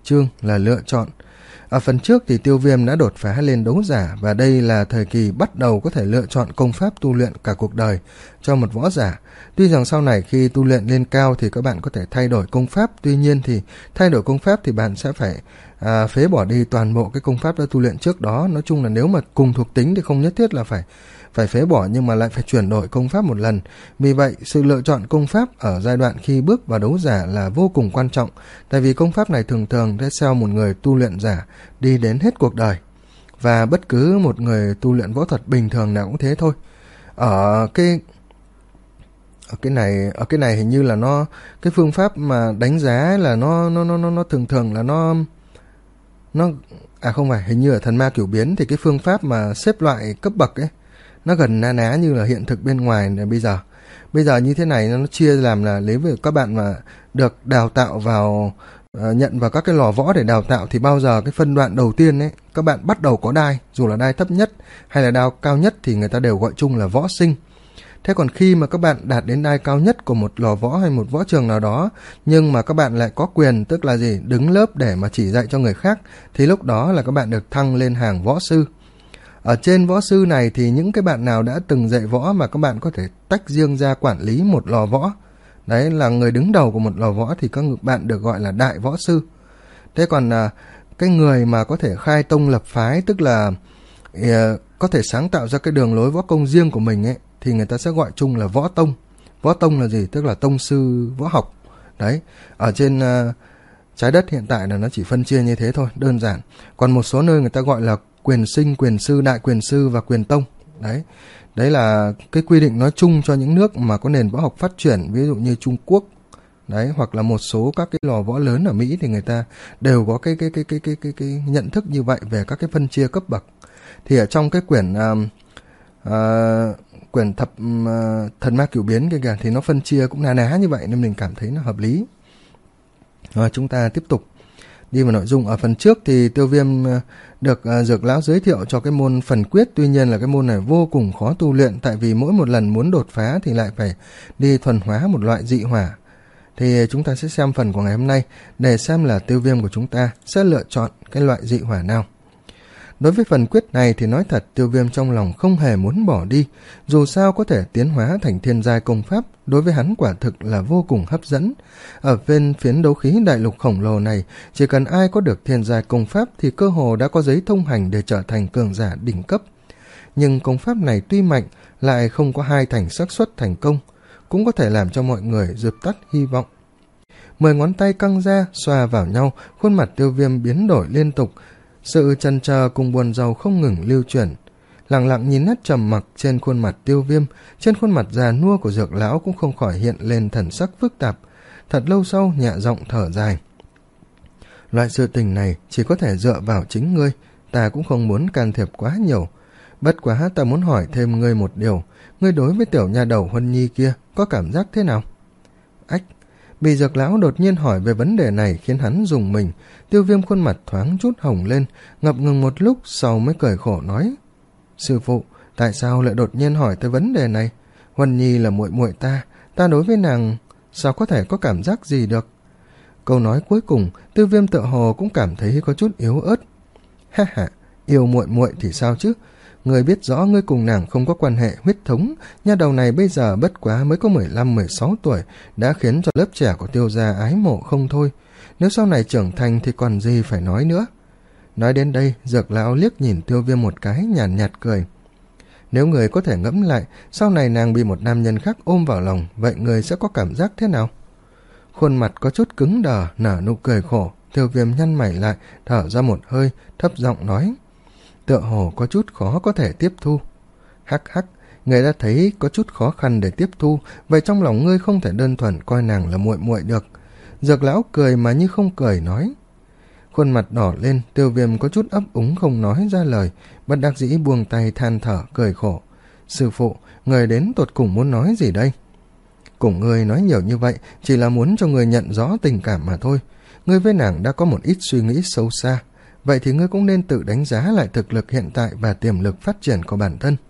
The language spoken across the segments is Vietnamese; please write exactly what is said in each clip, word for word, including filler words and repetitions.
chương là lựa chọn. Ở phần trước thì Tiêu Viêm đã đột phá lên đấu giả, và đây là thời kỳ bắt đầu có thể lựa chọn công pháp tu luyện cả cuộc đời cho một võ giả. Tuy rằng sau này khi tu luyện lên cao thì các bạn có thể thay đổi công pháp, tuy nhiên thì thay đổi công pháp thì bạn sẽ phải à, phế bỏ đi toàn bộ cái công pháp đã tu luyện trước đó. Nói chung là nếu mà cùng thuộc tính thì không nhất thiết là phải phải phế bỏ, nhưng mà lại phải chuyển đổi công pháp một lần. Vì vậy sự lựa chọn công pháp ở giai đoạn khi bước vào đấu giả là vô cùng quan trọng, tại vì công pháp này thường thường sẽ theo một người tu luyện giả đi đến hết cuộc đời, và bất cứ một người tu luyện võ thuật bình thường nào cũng thế thôi. Ở cái ở cái này ở cái này hình như là nó cái phương pháp mà đánh giá là nó nó nó nó, nó thường thường là nó nó à không phải, hình như ở Thần Ma Cửu Biến thì cái phương pháp mà xếp loại cấp bậc ấy nó gần na ná như là hiện thực bên ngoài là bây giờ. Bây giờ như thế này nó chia làm là lấy về các bạn mà được đào tạo vào uh, nhận vào các cái lò võ để đào tạo thì bao giờ cái phân đoạn đầu tiên ấy các bạn bắt đầu có đai, dù là đai thấp nhất hay là đai cao nhất thì người ta đều gọi chung là võ sinh. Thế còn khi mà các bạn đạt đến đai cao nhất của một lò võ hay một võ trường nào đó, nhưng mà các bạn lại có quyền, tức là gì, đứng lớp để mà chỉ dạy cho người khác, thì lúc đó là các bạn được thăng lên hàng võ sư. Ở trên võ sư này thì những cái bạn nào đã từng dạy võ mà các bạn có thể tách riêng ra quản lý một lò võ, đấy là người đứng đầu của một lò võ, thì các bạn được gọi là đại võ sư. Thế còn à, cái người mà có thể khai tông lập phái, tức là à, có thể sáng tạo ra cái đường lối võ công riêng của mình ấy, thì người ta sẽ gọi chung là võ tông. Võ tông là gì? Tức là tông sư võ học. Đấy, ở trên uh, trái đất hiện tại là nó chỉ phân chia như thế thôi, đơn giản. Còn một số nơi người ta gọi là quyền sinh, quyền sư, đại quyền sư và quyền tông. Đấy, đấy là cái quy định nói chung cho những nước mà có nền võ học phát triển, ví dụ như Trung Quốc. Đấy, hoặc là một số các cái lò võ lớn ở Mỹ thì người ta đều có cái cái cái cái cái cái, cái nhận thức như vậy về các cái phân chia cấp bậc. Thì ở trong cái quyển uh, uh, quyển thập uh, Thần Ma Cửu Biến kia kìa, thì nó phân chia cũng na ná như vậy nên mình cảm thấy nó hợp lý. Rồi chúng ta tiếp tục đi vào nội dung. Ở phần trước thì Tiêu Viêm uh, được uh, Dược Lão giới thiệu cho cái môn phần quyết, tuy nhiên là cái môn này vô cùng khó tu luyện, tại vì mỗi một lần muốn đột phá thì lại phải đi thuần hóa một loại dị hỏa. Thì chúng ta sẽ xem phần của ngày hôm nay để xem là Tiêu Viêm của chúng ta sẽ lựa chọn cái loại dị hỏa nào. Đối với phần quyết này thì nói thật Tiêu Viêm trong lòng không hề muốn bỏ đi, dù sao có thể tiến hóa thành thiên giai công pháp, đối với hắn quả thực là vô cùng hấp dẫn. Ở bên phiến đấu khí đại lục khổng lồ này, chỉ cần ai có được thiên giai công pháp thì cơ hồ đã có giấy thông hành để trở thành cường giả đỉnh cấp. Nhưng công pháp này tuy mạnh, lại không có hai thành xác suất thành công, cũng có thể làm cho mọi người dập tắt hy vọng. Mười ngón tay căng ra, xoa vào nhau, khuôn mặt Tiêu Viêm biến đổi liên tục, sự chần chờ cùng buồn rầu không ngừng lưu chuyển. Lặng lặng nhìn nét trầm mặc trên khuôn mặt Tiêu Viêm, trên khuôn mặt già nua của Dược Lão cũng không khỏi hiện lên thần sắc phức tạp. Thật lâu sau nhẹ giọng thở dài. Loại sự tình này chỉ có thể dựa vào chính ngươi, ta cũng không muốn can thiệp quá nhiều. Bất quá ta muốn hỏi thêm ngươi một điều, ngươi đối với tiểu nha đầu Huân Nhi kia có cảm giác thế nào? Ách! Bị Dược Lão đột nhiên hỏi về vấn đề này khiến hắn rùng mình. Tiêu Viêm khuôn mặt thoáng chút hồng lên, ngập ngừng một lúc sau mới cười khổ nói: Sư phụ, tại sao lại đột nhiên hỏi tới vấn đề này? Huân Nhi là muội muội ta, ta đối với nàng sao có thể có cảm giác gì được? Câu nói cuối cùng, Tiêu Viêm tựa hồ cũng cảm thấy có chút yếu ớt. Ha ha, yêu muội muội thì sao chứ? Ngươi biết rõ ngươi cùng nàng không có quan hệ huyết thống, nha đầu này bây giờ bất quá mới có mười lăm mười sáu tuổi, đã khiến cho lớp trẻ của Tiêu gia ái mộ không thôi. Nếu sau này trưởng thành thì còn gì phải nói nữa. Nói đến đây, Dược Lão liếc nhìn Tiêu Viêm một cái, nhàn nhạt, nhạt cười. Nếu người có thể ngẫm lại, sau này nàng bị một nam nhân khác ôm vào lòng, vậy người sẽ có cảm giác thế nào? Khuôn mặt có chút cứng đờ, nở nụ cười khổ. Tiêu Viêm nhăn mày lại, thở ra một hơi, thấp giọng nói: Tựa hồ có chút khó có thể tiếp thu. Hắc hắc, người đã thấy có chút khó khăn để tiếp thu, vậy trong lòng ngươi không thể đơn thuần coi nàng là muội muội được. Dược Lão cười mà như không cười nói. Khuôn mặt đỏ lên, Tiêu Viêm có chút ấp úng không nói ra lời, bất đắc dĩ buông tay than thở cười khổ. Sư phụ, người đến tột cùng muốn nói gì đây? Cùng ngươi nói nhiều như vậy chỉ là muốn cho ngươi nhận rõ tình cảm mà thôi. Ngươi với nàng đã có một ít suy nghĩ sâu xa, vậy thì ngươi cũng nên tự đánh giá lại thực lực hiện tại và tiềm lực phát triển của bản thân.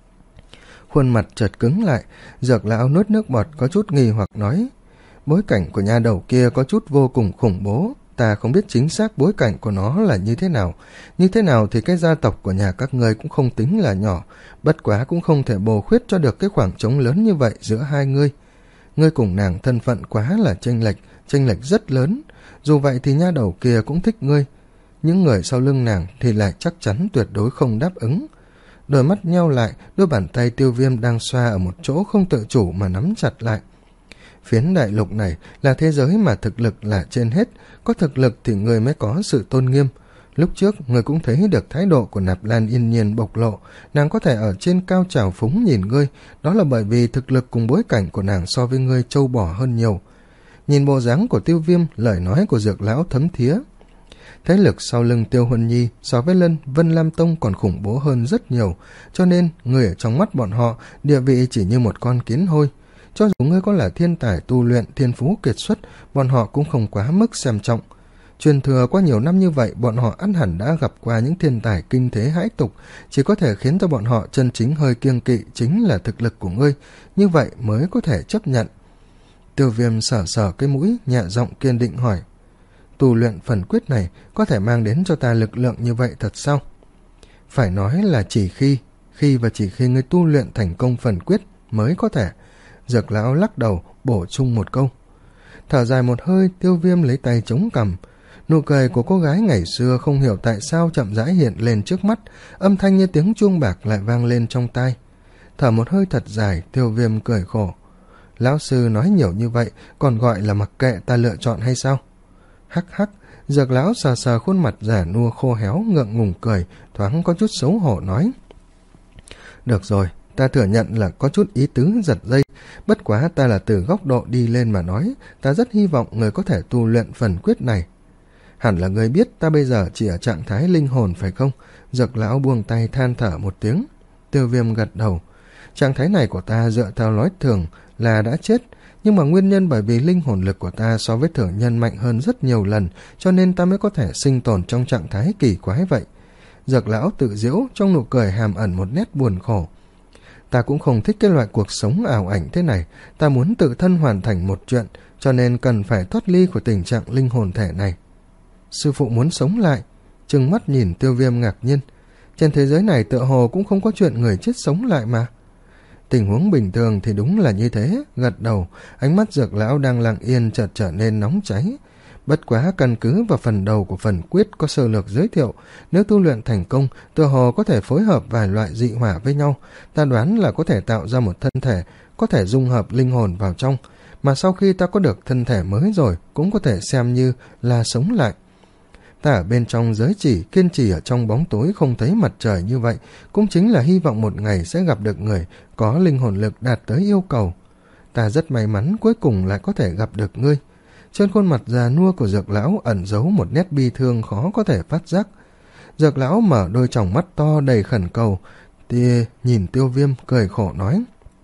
Khuôn mặt chợt cứng lại, Dược Lão nuốt nước bọt có chút nghi hoặc nói: Bối cảnh của nha đầu kia có chút vô cùng khủng bố, Ta không biết chính xác bối cảnh của nó là như thế nào. Như thế nào thì cái gia tộc của nhà các ngươi cũng không tính là nhỏ, bất quá cũng không thể bổ khuyết cho được cái khoảng trống lớn như vậy giữa hai ngươi. Ngươi cùng nàng thân phận quá là chênh lệch, chênh lệch rất lớn. Dù vậy thì nha đầu kia cũng thích ngươi. Những người sau lưng nàng thì lại chắc chắn tuyệt đối không đáp ứng. Đôi mắt nheo lại, đôi bàn tay Tiêu Viêm đang xoa ở một chỗ không tự chủ mà nắm chặt lại. Phiến đại lục này là thế giới mà thực lực là trên hết, có thực lực thì người mới có sự tôn nghiêm. Lúc trước người cũng thấy được thái độ của Nạp Lan Yên Nhiên bộc lộ, nàng có thể ở trên cao trào phúng nhìn ngươi, đó là bởi vì thực lực cùng bối cảnh của nàng so với ngươi trâu bò hơn nhiều. Nhìn bộ dáng của Tiêu Viêm, lời nói của Dược lão thấm thía. Thế lực sau lưng Tiêu Huân Nhi so với Lân Vân Lam Tông còn khủng bố hơn rất nhiều, cho nên người ở trong mắt bọn họ địa vị chỉ như một con kiến hôi. Cho dù ngươi có là thiên tài tu luyện, thiên phú kiệt xuất, bọn họ cũng không quá mức xem trọng. Truyền thừa qua nhiều năm như vậy, bọn họ ắt hẳn đã gặp qua những thiên tài kinh thế hãi tục, chỉ có thể khiến cho bọn họ chân chính hơi kiêng kỵ chính là thực lực của ngươi, như vậy mới có thể chấp nhận. Tiêu Viêm sờ sờ cái mũi, nhẹ giọng kiên định hỏi: tu luyện phần quyết này có thể mang đến cho ta lực lượng như vậy thật sao? Phải nói là chỉ khi, khi và chỉ khi ngươi tu luyện thành công phần quyết mới có thể. Dược lão lắc đầu, bổ sung một câu. Thở dài một hơi, Tiêu Viêm lấy tay chống cằm. Nụ cười của cô gái ngày xưa không hiểu tại sao chậm rãi hiện lên trước mắt, âm thanh như tiếng chuông bạc lại vang lên trong tai. Thở một hơi thật dài, Tiêu Viêm cười khổ. Lão sư nói nhiều như vậy, còn gọi là mặc kệ ta lựa chọn hay sao? Hắc hắc, Dược lão sờ sờ khuôn mặt già nua khô héo, ngượng ngùng cười, thoáng có chút xấu hổ nói. Được rồi, ta thừa nhận là có chút ý tứ giật dây, bất quá ta là từ góc độ đi lên mà nói, ta rất hy vọng người có thể tu luyện phần quyết này. Hẳn là người biết ta bây giờ chỉ ở trạng thái linh hồn phải không? Dược lão buông tay than thở một tiếng. Tiêu Viêm gật đầu. Trạng thái này của ta dựa theo lối thường là đã chết, nhưng mà nguyên nhân bởi vì linh hồn lực của ta so với thường nhân mạnh hơn rất nhiều lần, cho nên ta mới có thể sinh tồn trong trạng thái kỳ quái vậy. Dược lão tự giễu, trong nụ cười hàm ẩn một nét buồn khổ. Ta cũng không thích cái loại cuộc sống ảo ảnh thế này, ta muốn tự thân hoàn thành một chuyện, cho nên cần phải thoát ly của tình trạng linh hồn thể này. Sư phụ muốn sống lại? Trừng mắt nhìn Tiêu Viêm ngạc nhiên. Trên thế giới này tựa hồ cũng không có chuyện người chết sống lại mà. Tình huống bình thường thì đúng là như thế, gật đầu, ánh mắt Dược lão đang lặng yên chợt trở nên nóng cháy. Bất quá căn cứ vào phần đầu của phần quyết có sơ lược giới thiệu, nếu tu luyện thành công, tựa hồ có thể phối hợp vài loại dị hỏa với nhau, ta đoán là có thể tạo ra một thân thể, có thể dung hợp linh hồn vào trong, mà sau khi ta có được thân thể mới rồi, cũng có thể xem như là sống lại. Ta ở bên trong giới chỉ, kiên trì ở trong bóng tối không thấy mặt trời như vậy, cũng chính là hy vọng một ngày sẽ gặp được người có linh hồn lực đạt tới yêu cầu. Ta rất may mắn cuối cùng lại có thể gặp được ngươi. Trên khuôn mặt già nua của Dược lão ẩn giấu một nét bi thương khó có thể phát giác. Dược lão mở đôi tròng mắt to đầy khẩn cầu, thì nhìn Tiêu Viêm cười khổ nói.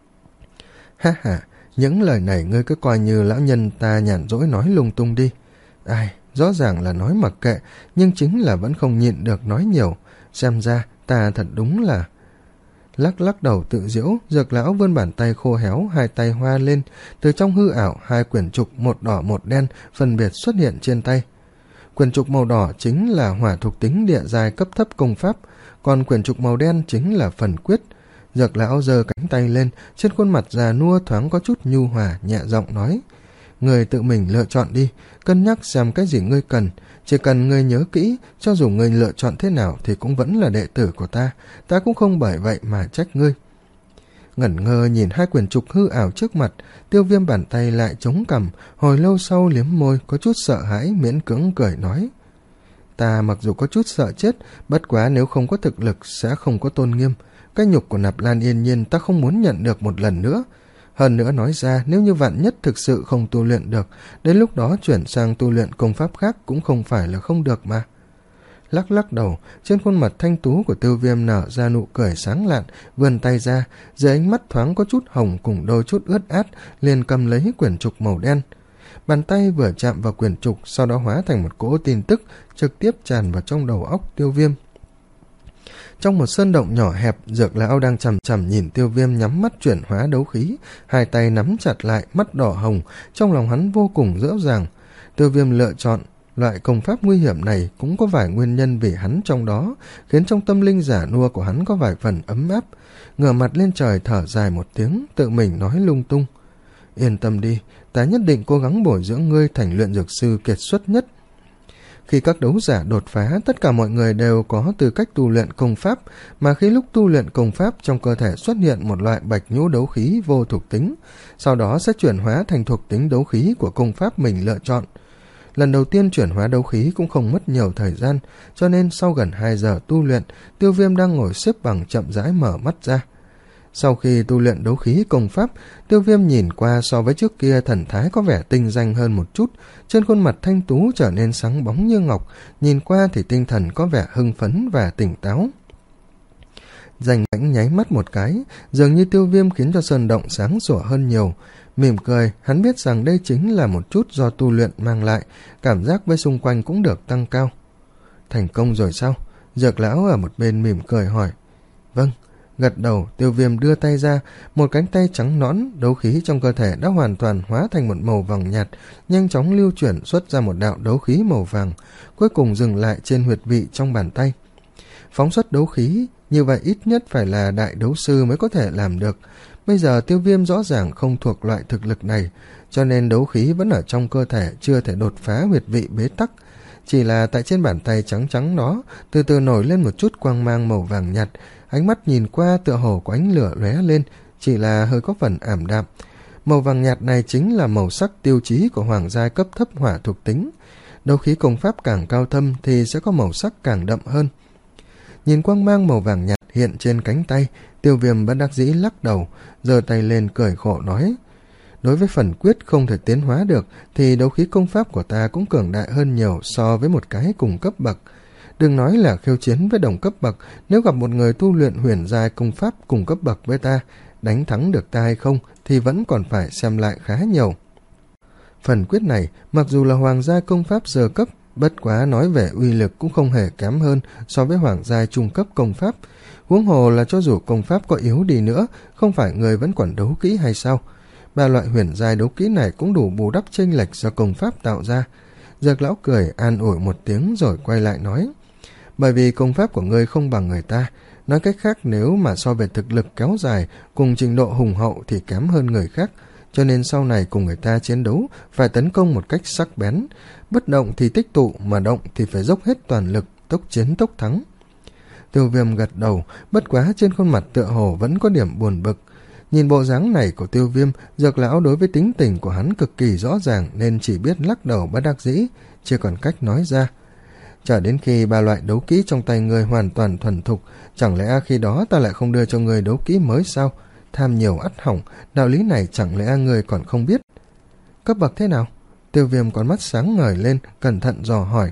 Ha ha, những lời này ngươi cứ coi như lão nhân ta nhàn rỗi nói lung tung đi. Ai, rõ ràng là nói mặc kệ, nhưng chính là vẫn không nhịn được nói nhiều. Xem ra ta thật đúng là... Lắc lắc đầu tự giễu, Dược lão vươn bàn tay khô héo, hai tay hoa lên, từ trong hư ảo hai quyển trục một đỏ một đen phân biệt xuất hiện trên tay. Quyển trục màu đỏ chính là hỏa thuộc tính địa giai cấp thấp công pháp, còn quyển trục màu đen chính là phần quyết. Dược lão giơ cánh tay lên, trên khuôn mặt già nua thoáng có chút nhu hòa, nhẹ giọng nói: Người tự mình lựa chọn đi, cân nhắc xem cái gì ngươi cần. Chỉ cần ngươi nhớ kỹ, cho dù ngươi lựa chọn thế nào thì cũng vẫn là đệ tử của ta, ta cũng không bởi vậy mà trách ngươi. Ngẩn ngơ nhìn hai quyển trục hư ảo trước mặt, Tiêu Viêm bàn tay lại chống cằm, hồi lâu sau liếm môi, có chút sợ hãi, miễn cưỡng cười nói: Ta mặc dù có chút sợ chết, bất quá nếu không có thực lực sẽ không có tôn nghiêm. Cái nhục của Nạp Lan Yên Nhiên ta không muốn nhận được một lần nữa. Hơn nữa nói ra, nếu như vạn nhất thực sự không tu luyện được, đến lúc đó chuyển sang tu luyện công pháp khác cũng không phải là không được mà. Lắc lắc đầu, trên khuôn mặt thanh tú của Tiêu Viêm nở ra nụ cười sáng lạn, vươn tay ra, dưới ánh mắt thoáng có chút hồng cùng đôi chút ướt át, liền cầm lấy quyển trục màu đen. Bàn tay vừa chạm vào quyển trục, sau đó hóa thành một cỗ tin tức, trực tiếp tràn vào trong đầu óc Tiêu Viêm. Trong một sơn động nhỏ hẹp, Dược lão đang chằm chằm nhìn Tiêu Viêm nhắm mắt chuyển hóa đấu khí, hai tay nắm chặt lại, mắt đỏ hồng, trong lòng hắn vô cùng rõ ràng. Tiêu Viêm lựa chọn Loại công pháp nguy hiểm này cũng có vài nguyên nhân vì hắn trong đó, khiến trong tâm linh giả nua của hắn có vài phần ấm áp. Ngửa mặt lên trời thở dài một tiếng, tự mình nói lung tung. Yên tâm đi, ta nhất định cố gắng bồi dưỡng ngươi thành luyện dược sư kiệt xuất nhất. Khi các đấu giả đột phá, tất cả mọi người đều có tư cách tu luyện công pháp, mà khi lúc tu luyện công pháp trong cơ thể xuất hiện một loại bạch nhũ đấu khí vô thuộc tính, sau đó sẽ chuyển hóa thành thuộc tính đấu khí của công pháp mình lựa chọn. Lần đầu tiên chuyển hóa đấu khí cũng không mất nhiều thời gian, cho nên sau gần hai giờ tu luyện, Tiêu Viêm đang ngồi xếp bằng chậm rãi mở mắt ra. Sau khi tu luyện đấu khí công pháp, Tiêu Viêm nhìn qua so với trước kia thần thái có vẻ tinh danh hơn một chút, trên khuôn mặt thanh tú trở nên sáng bóng như ngọc, nhìn qua thì tinh thần có vẻ hưng phấn và tỉnh táo. Danh Mãnh nháy mắt một cái, dường như Tiêu Viêm khiến cho sơn động sáng sủa hơn nhiều. Mỉm cười, hắn biết rằng đây chính là một chút do tu luyện mang lại, cảm giác với xung quanh cũng được tăng cao. Thành công rồi sao? Dược lão ở một bên mỉm cười hỏi. Vâng. Gật đầu, Tiêu Viêm đưa tay ra, một cánh tay trắng nõn, đấu khí trong cơ thể đã hoàn toàn hóa thành một màu vàng nhạt, nhanh chóng lưu chuyển xuất ra một đạo đấu khí màu vàng, cuối cùng dừng lại trên huyệt vị trong bàn tay. Phóng xuất đấu khí, như vậy ít nhất phải là đại đấu sư mới có thể làm được. Bây giờ Tiêu Viêm rõ ràng không thuộc loại thực lực này, cho nên đấu khí vẫn ở trong cơ thể, chưa thể đột phá huyệt vị bế tắc. Chỉ là tại trên bàn tay trắng trắng đó, từ từ nổi lên một chút quang mang màu vàng nhạt, ánh mắt nhìn qua tựa hồ có ánh lửa lóe lên, chỉ là hơi có phần ảm đạm. Màu vàng nhạt này chính là màu sắc tiêu chí của hoàng giai cấp thấp hỏa thuộc tính. Đấu khí công pháp càng cao thâm thì sẽ có màu sắc càng đậm hơn. Nhìn quang mang màu vàng nhạt hiện trên cánh tay, Tiêu Viêm bất đắc dĩ lắc đầu, giơ tay lên cười khổ nói. Đối với phần quyết không thể tiến hóa được thì đấu khí công pháp của ta cũng cường đại hơn nhiều so với một cái cùng cấp bậc. Đừng nói là khiêu chiến với đồng cấp bậc, nếu gặp một người tu luyện huyền giai công pháp cùng cấp bậc với ta, đánh thắng được ta hay không thì vẫn còn phải xem lại khá nhiều. Phần quyết này, mặc dù là hoàng giai công pháp giờ cấp, bất quá nói về uy lực cũng không hề kém hơn so với hoàng giai trung cấp công pháp. Huống hồ là cho dù công pháp có yếu đi nữa, không phải người vẫn còn đấu kỹ hay sao? Ba loại huyền giai đấu kỹ này cũng đủ bù đắp chênh lệch do công pháp tạo ra. Dược lão cười an ủi một tiếng rồi quay lại nói. Bởi vì công pháp của ngươi không bằng người ta, nói cách khác nếu mà so về thực lực kéo dài cùng trình độ hùng hậu thì kém hơn người khác, cho nên sau này cùng người ta chiến đấu phải tấn công một cách sắc bén, bất động thì tích tụ, mà động thì phải dốc hết toàn lực, tốc chiến tốc thắng. Tiêu Viêm gật đầu, bất quá trên khuôn mặt tựa hồ vẫn có điểm buồn bực. Nhìn bộ dáng này của Tiêu Viêm, Dược lão đối với tính tình của hắn cực kỳ rõ ràng nên chỉ biết lắc đầu bất đắc dĩ, chưa còn cách nói ra. Chờ đến khi ba loại đấu kỹ trong tay ngươi hoàn toàn thuần thục, chẳng lẽ khi đó ta lại không đưa cho ngươi đấu kỹ mới sao? Tham nhiều ắt hỏng, đạo lý này chẳng lẽ ngươi còn không biết? Cấp bậc thế nào? Tiêu Viêm con mắt sáng ngời lên, cẩn thận dò hỏi.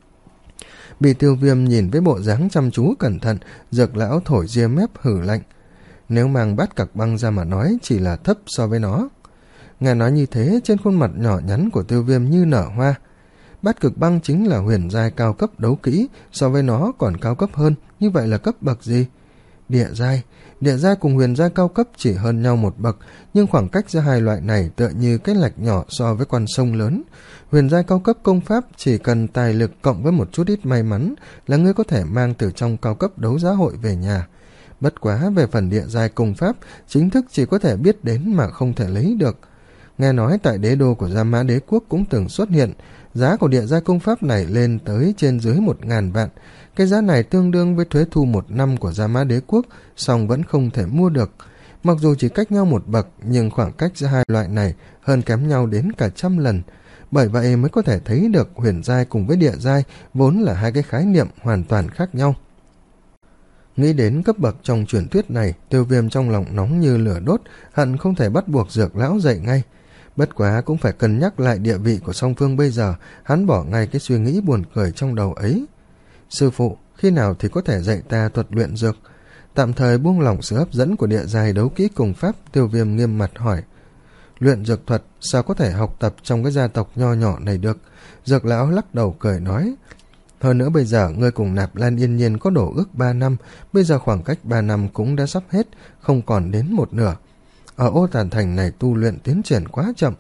Bị Tiêu Viêm nhìn với bộ dáng chăm chú cẩn thận, Dược lão thổi ria mép hử lạnh. Nếu mang bát cạc băng ra mà nói chỉ là thấp so với nó. Nghe nói như thế, trên khuôn mặt nhỏ nhắn của Tiêu Viêm như nở hoa. Bát cực băng chính là huyền giai cao cấp đấu kỹ, so với nó còn cao cấp hơn, như vậy là cấp bậc gì? Địa giai. Địa giai cùng huyền giai cao cấp chỉ hơn nhau một bậc, nhưng khoảng cách giữa hai loại này tựa như cái lạch nhỏ so với con sông lớn. Huyền giai cao cấp công pháp chỉ cần tài lực cộng với một chút ít may mắn là ngươi có thể mang từ trong cao cấp đấu giá hội về nhà. Bất quá về phần địa giai công pháp, chính thức chỉ có thể biết đến mà không thể lấy được. Nghe nói tại đế đô của Gia Mã Đế Quốc cũng từng xuất hiện, giá của địa giai công pháp này lên tới trên dưới một ngàn vạn. Cái giá này tương đương với thuế thu một năm của Gia Mã Đế Quốc, song vẫn không thể mua được. Mặc dù chỉ cách nhau một bậc, nhưng khoảng cách giữa hai loại này hơn kém nhau đến cả trăm lần. Bởi vậy mới có thể thấy được huyền giai cùng với địa giai vốn là hai cái khái niệm hoàn toàn khác nhau. Nghĩ đến cấp bậc trong truyền thuyết này, Tiêu Viêm trong lòng nóng như lửa đốt, hận không thể bắt buộc Dược lão dậy ngay. Bất quá cũng phải cân nhắc lại địa vị của song phương bây giờ, hắn bỏ ngay cái suy nghĩ buồn cười trong đầu ấy. Sư phụ, khi nào thì có thể dạy ta thuật luyện dược? Tạm thời buông lỏng sự hấp dẫn của địa giai đấu kỹ cùng pháp, Tiêu Viêm nghiêm mặt hỏi. Luyện dược thuật sao có thể học tập trong cái gia tộc nho nhỏ này được? Dược lão lắc đầu cười nói. Hơn nữa bây giờ ngươi cùng Nạp Lan Yên Nhiên có đổ ước ba năm, bây giờ khoảng cách ba năm cũng đã sắp hết, không còn đến một nửa. Ở Ô Tản Thành này tu luyện tiến triển quá chậm,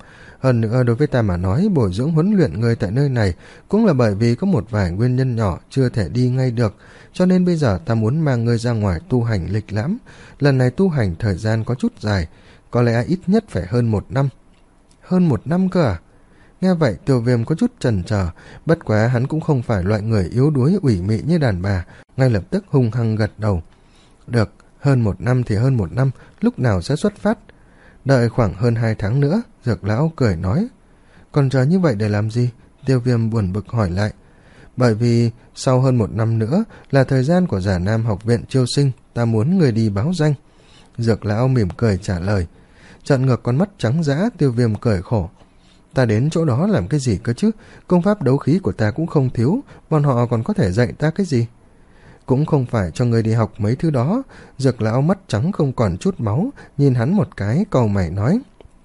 Hơn nữa đối với ta mà nói, bồi dưỡng huấn luyện người tại nơi này cũng là bởi vì có một vài nguyên nhân nhỏ chưa thể đi ngay được, cho nên bây giờ ta muốn mang ngươi ra ngoài tu hành lịch lãm. Lần này tu hành thời gian có chút dài, có lẽ ít nhất phải hơn một năm. Hơn một năm cơ à? Nghe vậy Tiêu Viêm có chút chần chờ, bất quá hắn cũng không phải loại người yếu đuối ủy mị như đàn bà, ngay lập tức hung hăng gật đầu. Được, hơn một năm thì hơn một năm, lúc nào sẽ xuất phát? Đợi khoảng hơn hai tháng nữa, Dược lão cười nói. Còn chờ như vậy để làm gì? Tiêu Viêm buồn bực hỏi lại. Bởi vì sau hơn một năm nữa là thời gian của Già Nam học viện chiêu sinh, ta muốn người đi báo danh. Dược lão mỉm cười trả lời. Trợn ngược con mắt trắng dã, Tiêu Viêm cười khổ. Ta đến chỗ đó làm cái gì cơ chứ? Công pháp đấu khí của ta cũng không thiếu, bọn họ còn có thể dạy ta cái gì? Cũng không phải cho người đi học mấy thứ đó. Dược lão mắt trắng không còn chút máu, nhìn hắn một cái, cau mày nói.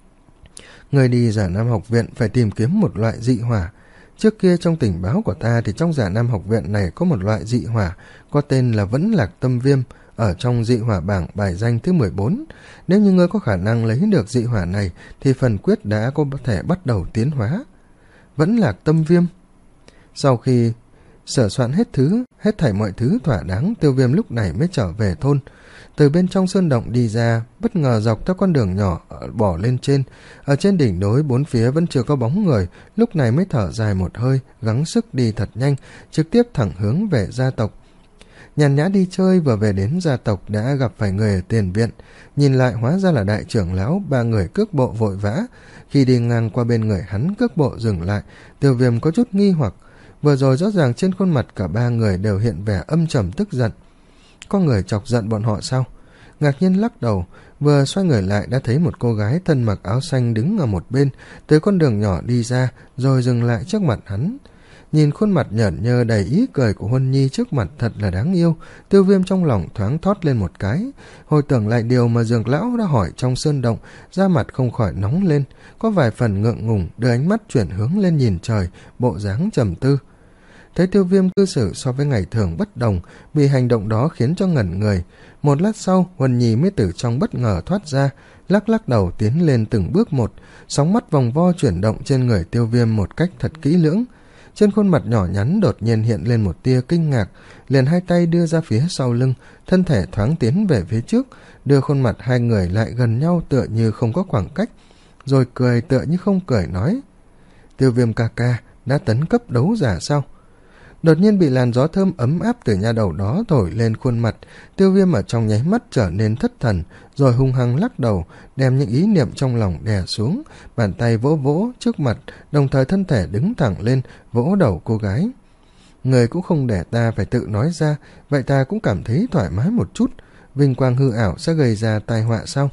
Người đi Già Nam học viện phải tìm kiếm một loại dị hỏa. Trước kia trong tình báo của ta thì trong Già Nam học viện này có một loại dị hỏa có tên là Vẫn Lạc Tâm Viêm, ở trong dị hỏa bảng bài danh thứ mười bốn. Nếu như ngươi có khả năng lấy được dị hỏa này thì phần quyết đã có thể bắt đầu tiến hóa. Vẫn Lạc Tâm Viêm. Sau khi sửa soạn hết thứ, hết thảy mọi thứ thỏa đáng, Tiêu Viêm lúc này mới trở về thôn. Từ bên trong sơn động đi ra, bất ngờ dọc theo con đường nhỏ bỏ lên trên. Ở trên đỉnh núi bốn phía vẫn chưa có bóng người, lúc này mới thở dài một hơi, gắng sức đi thật nhanh, trực tiếp thẳng hướng về gia tộc. Nhàn nhã đi chơi, vừa về đến gia tộc đã gặp phải người ở tiền viện. Nhìn lại hóa ra là đại trưởng lão, ba người cước bộ vội vã. Khi đi ngang qua bên người hắn, cước bộ dừng lại. Tiêu Viêm có chút nghi hoặc. Vừa rồi rõ ràng trên khuôn mặt cả ba người đều hiện vẻ âm trầm tức giận. Có người chọc giận bọn họ sao? Ngạc nhiên lắc đầu, vừa xoay người lại đã thấy một cô gái thân mặc áo xanh đứng ở một bên, tới con đường nhỏ đi ra, rồi dừng lại trước mặt hắn. Nhìn khuôn mặt nhởn nhơ đầy ý cười của Huân Nhi trước mặt thật là đáng yêu, Tiêu Viêm trong lòng thoáng thót lên một cái. Hồi tưởng lại điều mà Dược lão đã hỏi trong sơn động, da mặt không khỏi nóng lên, có vài phần ngượng ngùng, đưa ánh mắt chuyển hướng lên nhìn trời, bộ dáng trầm tư. Thấy Tiêu Viêm cư xử so với ngày thường bất đồng, vì hành động đó khiến cho ngẩn người. Một lát sau, Huân Nhi mới từ trong bất ngờ thoát ra, lắc lắc đầu tiến lên từng bước một, sóng mắt vòng vo chuyển động trên người Tiêu Viêm một cách thật kỹ lưỡng. Trên khuôn mặt nhỏ nhắn đột nhiên hiện lên một tia kinh ngạc, liền hai tay đưa ra phía sau lưng, thân thể thoáng tiến về phía trước, đưa khuôn mặt hai người lại gần nhau tựa như không có khoảng cách, rồi cười tựa như không cười nói. Tiêu Viêm ca ca, đã tấn cấp đấu giả sao? Đột nhiên bị làn gió thơm ấm áp từ nha đầu đó thổi lên khuôn mặt, Tiêu Viêm ở trong nháy mắt trở nên thất thần, rồi hung hăng lắc đầu, đem những ý niệm trong lòng đè xuống, bàn tay vỗ vỗ trước mặt, đồng thời thân thể đứng thẳng lên, vỗ đầu cô gái. Người cũng không để ta phải tự nói ra, vậy ta cũng cảm thấy thoải mái một chút, vinh quang hư ảo sẽ gây ra tai họa sao?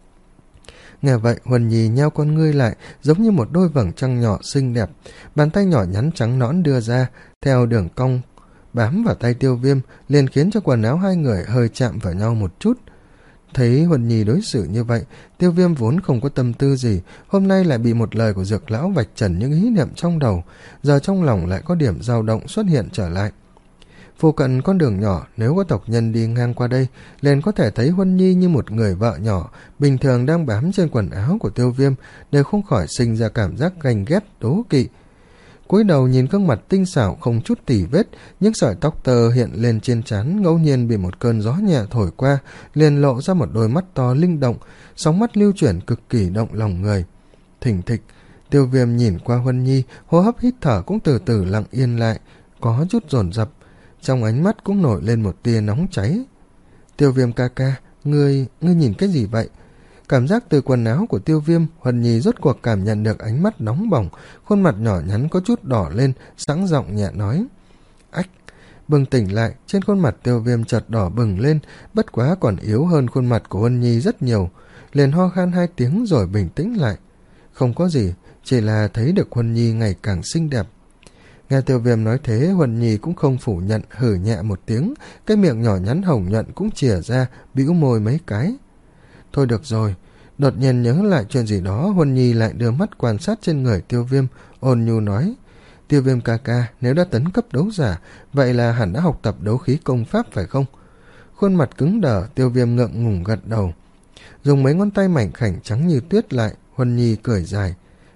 Nghe vậy, Huân Nhi nheo con ngươi lại, giống như một đôi vầng trăng nhỏ xinh đẹp, bàn tay nhỏ nhắn trắng nõn đưa ra, theo đường cong bám vào tay Tiêu Viêm, liền khiến cho quần áo hai người hơi chạm vào nhau một chút. Thấy Huân Nhi đối xử như vậy, Tiêu Viêm vốn không có tâm tư gì, hôm nay lại bị một lời của Dược lão vạch trần những ý niệm trong đầu, giờ trong lòng lại có điểm dao động xuất hiện trở lại. Phụ cận con đường nhỏ, nếu có tộc nhân đi ngang qua đây, liền có thể thấy Huân Nhi như một người vợ nhỏ, bình thường đang bám trên quần áo của Tiêu Viêm, đều không khỏi sinh ra cảm giác ganh ghét, đố kỵ. Cúi đầu nhìn gương mặt tinh xảo không chút tỉ vết, những sợi tóc tơ hiện lên trên trán ngẫu nhiên bị một cơn gió nhẹ thổi qua, liền lộ ra một đôi mắt to linh động, sóng mắt lưu chuyển cực kỳ động lòng người. Thỉnh thịch, Tiêu Viêm nhìn qua Huân Nhi, hô hấp hít thở cũng từ từ lặng yên lại, có chút dồn dập, trong ánh mắt cũng nổi lên một tia nóng cháy. Tiêu Viêm ca ca, ngươi, ngươi nhìn cái gì vậy? Cảm giác từ quần áo của Tiêu Viêm, Huân Nhi rốt cuộc cảm nhận được ánh mắt nóng bỏng, khuôn mặt nhỏ nhắn có chút đỏ lên, sẵn giọng nhẹ nói. Ách! Bừng tỉnh lại, trên khuôn mặt Tiêu Viêm chợt đỏ bừng lên, bất quá còn yếu hơn khuôn mặt của Huân Nhi rất nhiều, liền ho khan hai tiếng rồi bình tĩnh lại. Không có gì, chỉ là thấy được Huân Nhi ngày càng xinh đẹp. Nghe Tiêu Viêm nói thế, Huân Nhi cũng không phủ nhận, hử nhẹ một tiếng, cái miệng nhỏ nhắn hồng nhuận cũng chìa ra, bĩu môi mấy cái. Thôi được rồi, đột nhiên nhớ lại chuyện gì đó, Huân Nhi lại đưa mắt quan sát trên người Tiêu Viêm, ôn nhu nói. Tiêu Viêm ca ca, nếu đã tấn cấp đấu giả, vậy là hẳn đã học tập đấu khí công pháp phải không? Khuôn mặt cứng đờ, Tiêu Viêm ngượng ngùng gật đầu. Dùng mấy ngón tay mảnh khảnh trắng như tuyết lại, Huân Nhi cười dài.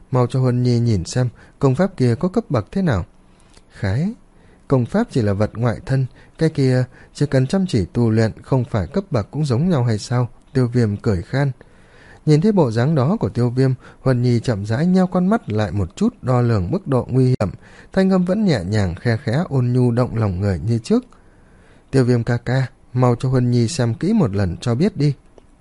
mau cho Huân Nhi nhìn xem công pháp kia có cấp bậc thế nào. Khái, công pháp chỉ là vật ngoại thân, cái kia chỉ cần chăm chỉ tu luyện, không phải cấp bậc cũng giống nhau hay sao? Tiêu Viêm cười khan. Nhìn thấy bộ dáng đó của Tiêu Viêm, Huân Nhi chậm rãi nheo con mắt lại một chút, đo lường mức độ nguy hiểm, thanh âm vẫn nhẹ nhàng khe khẽ ôn nhu động lòng người như trước. Tiêu Viêm ca ca, mau cho Huân Nhi xem kỹ một lần cho biết đi.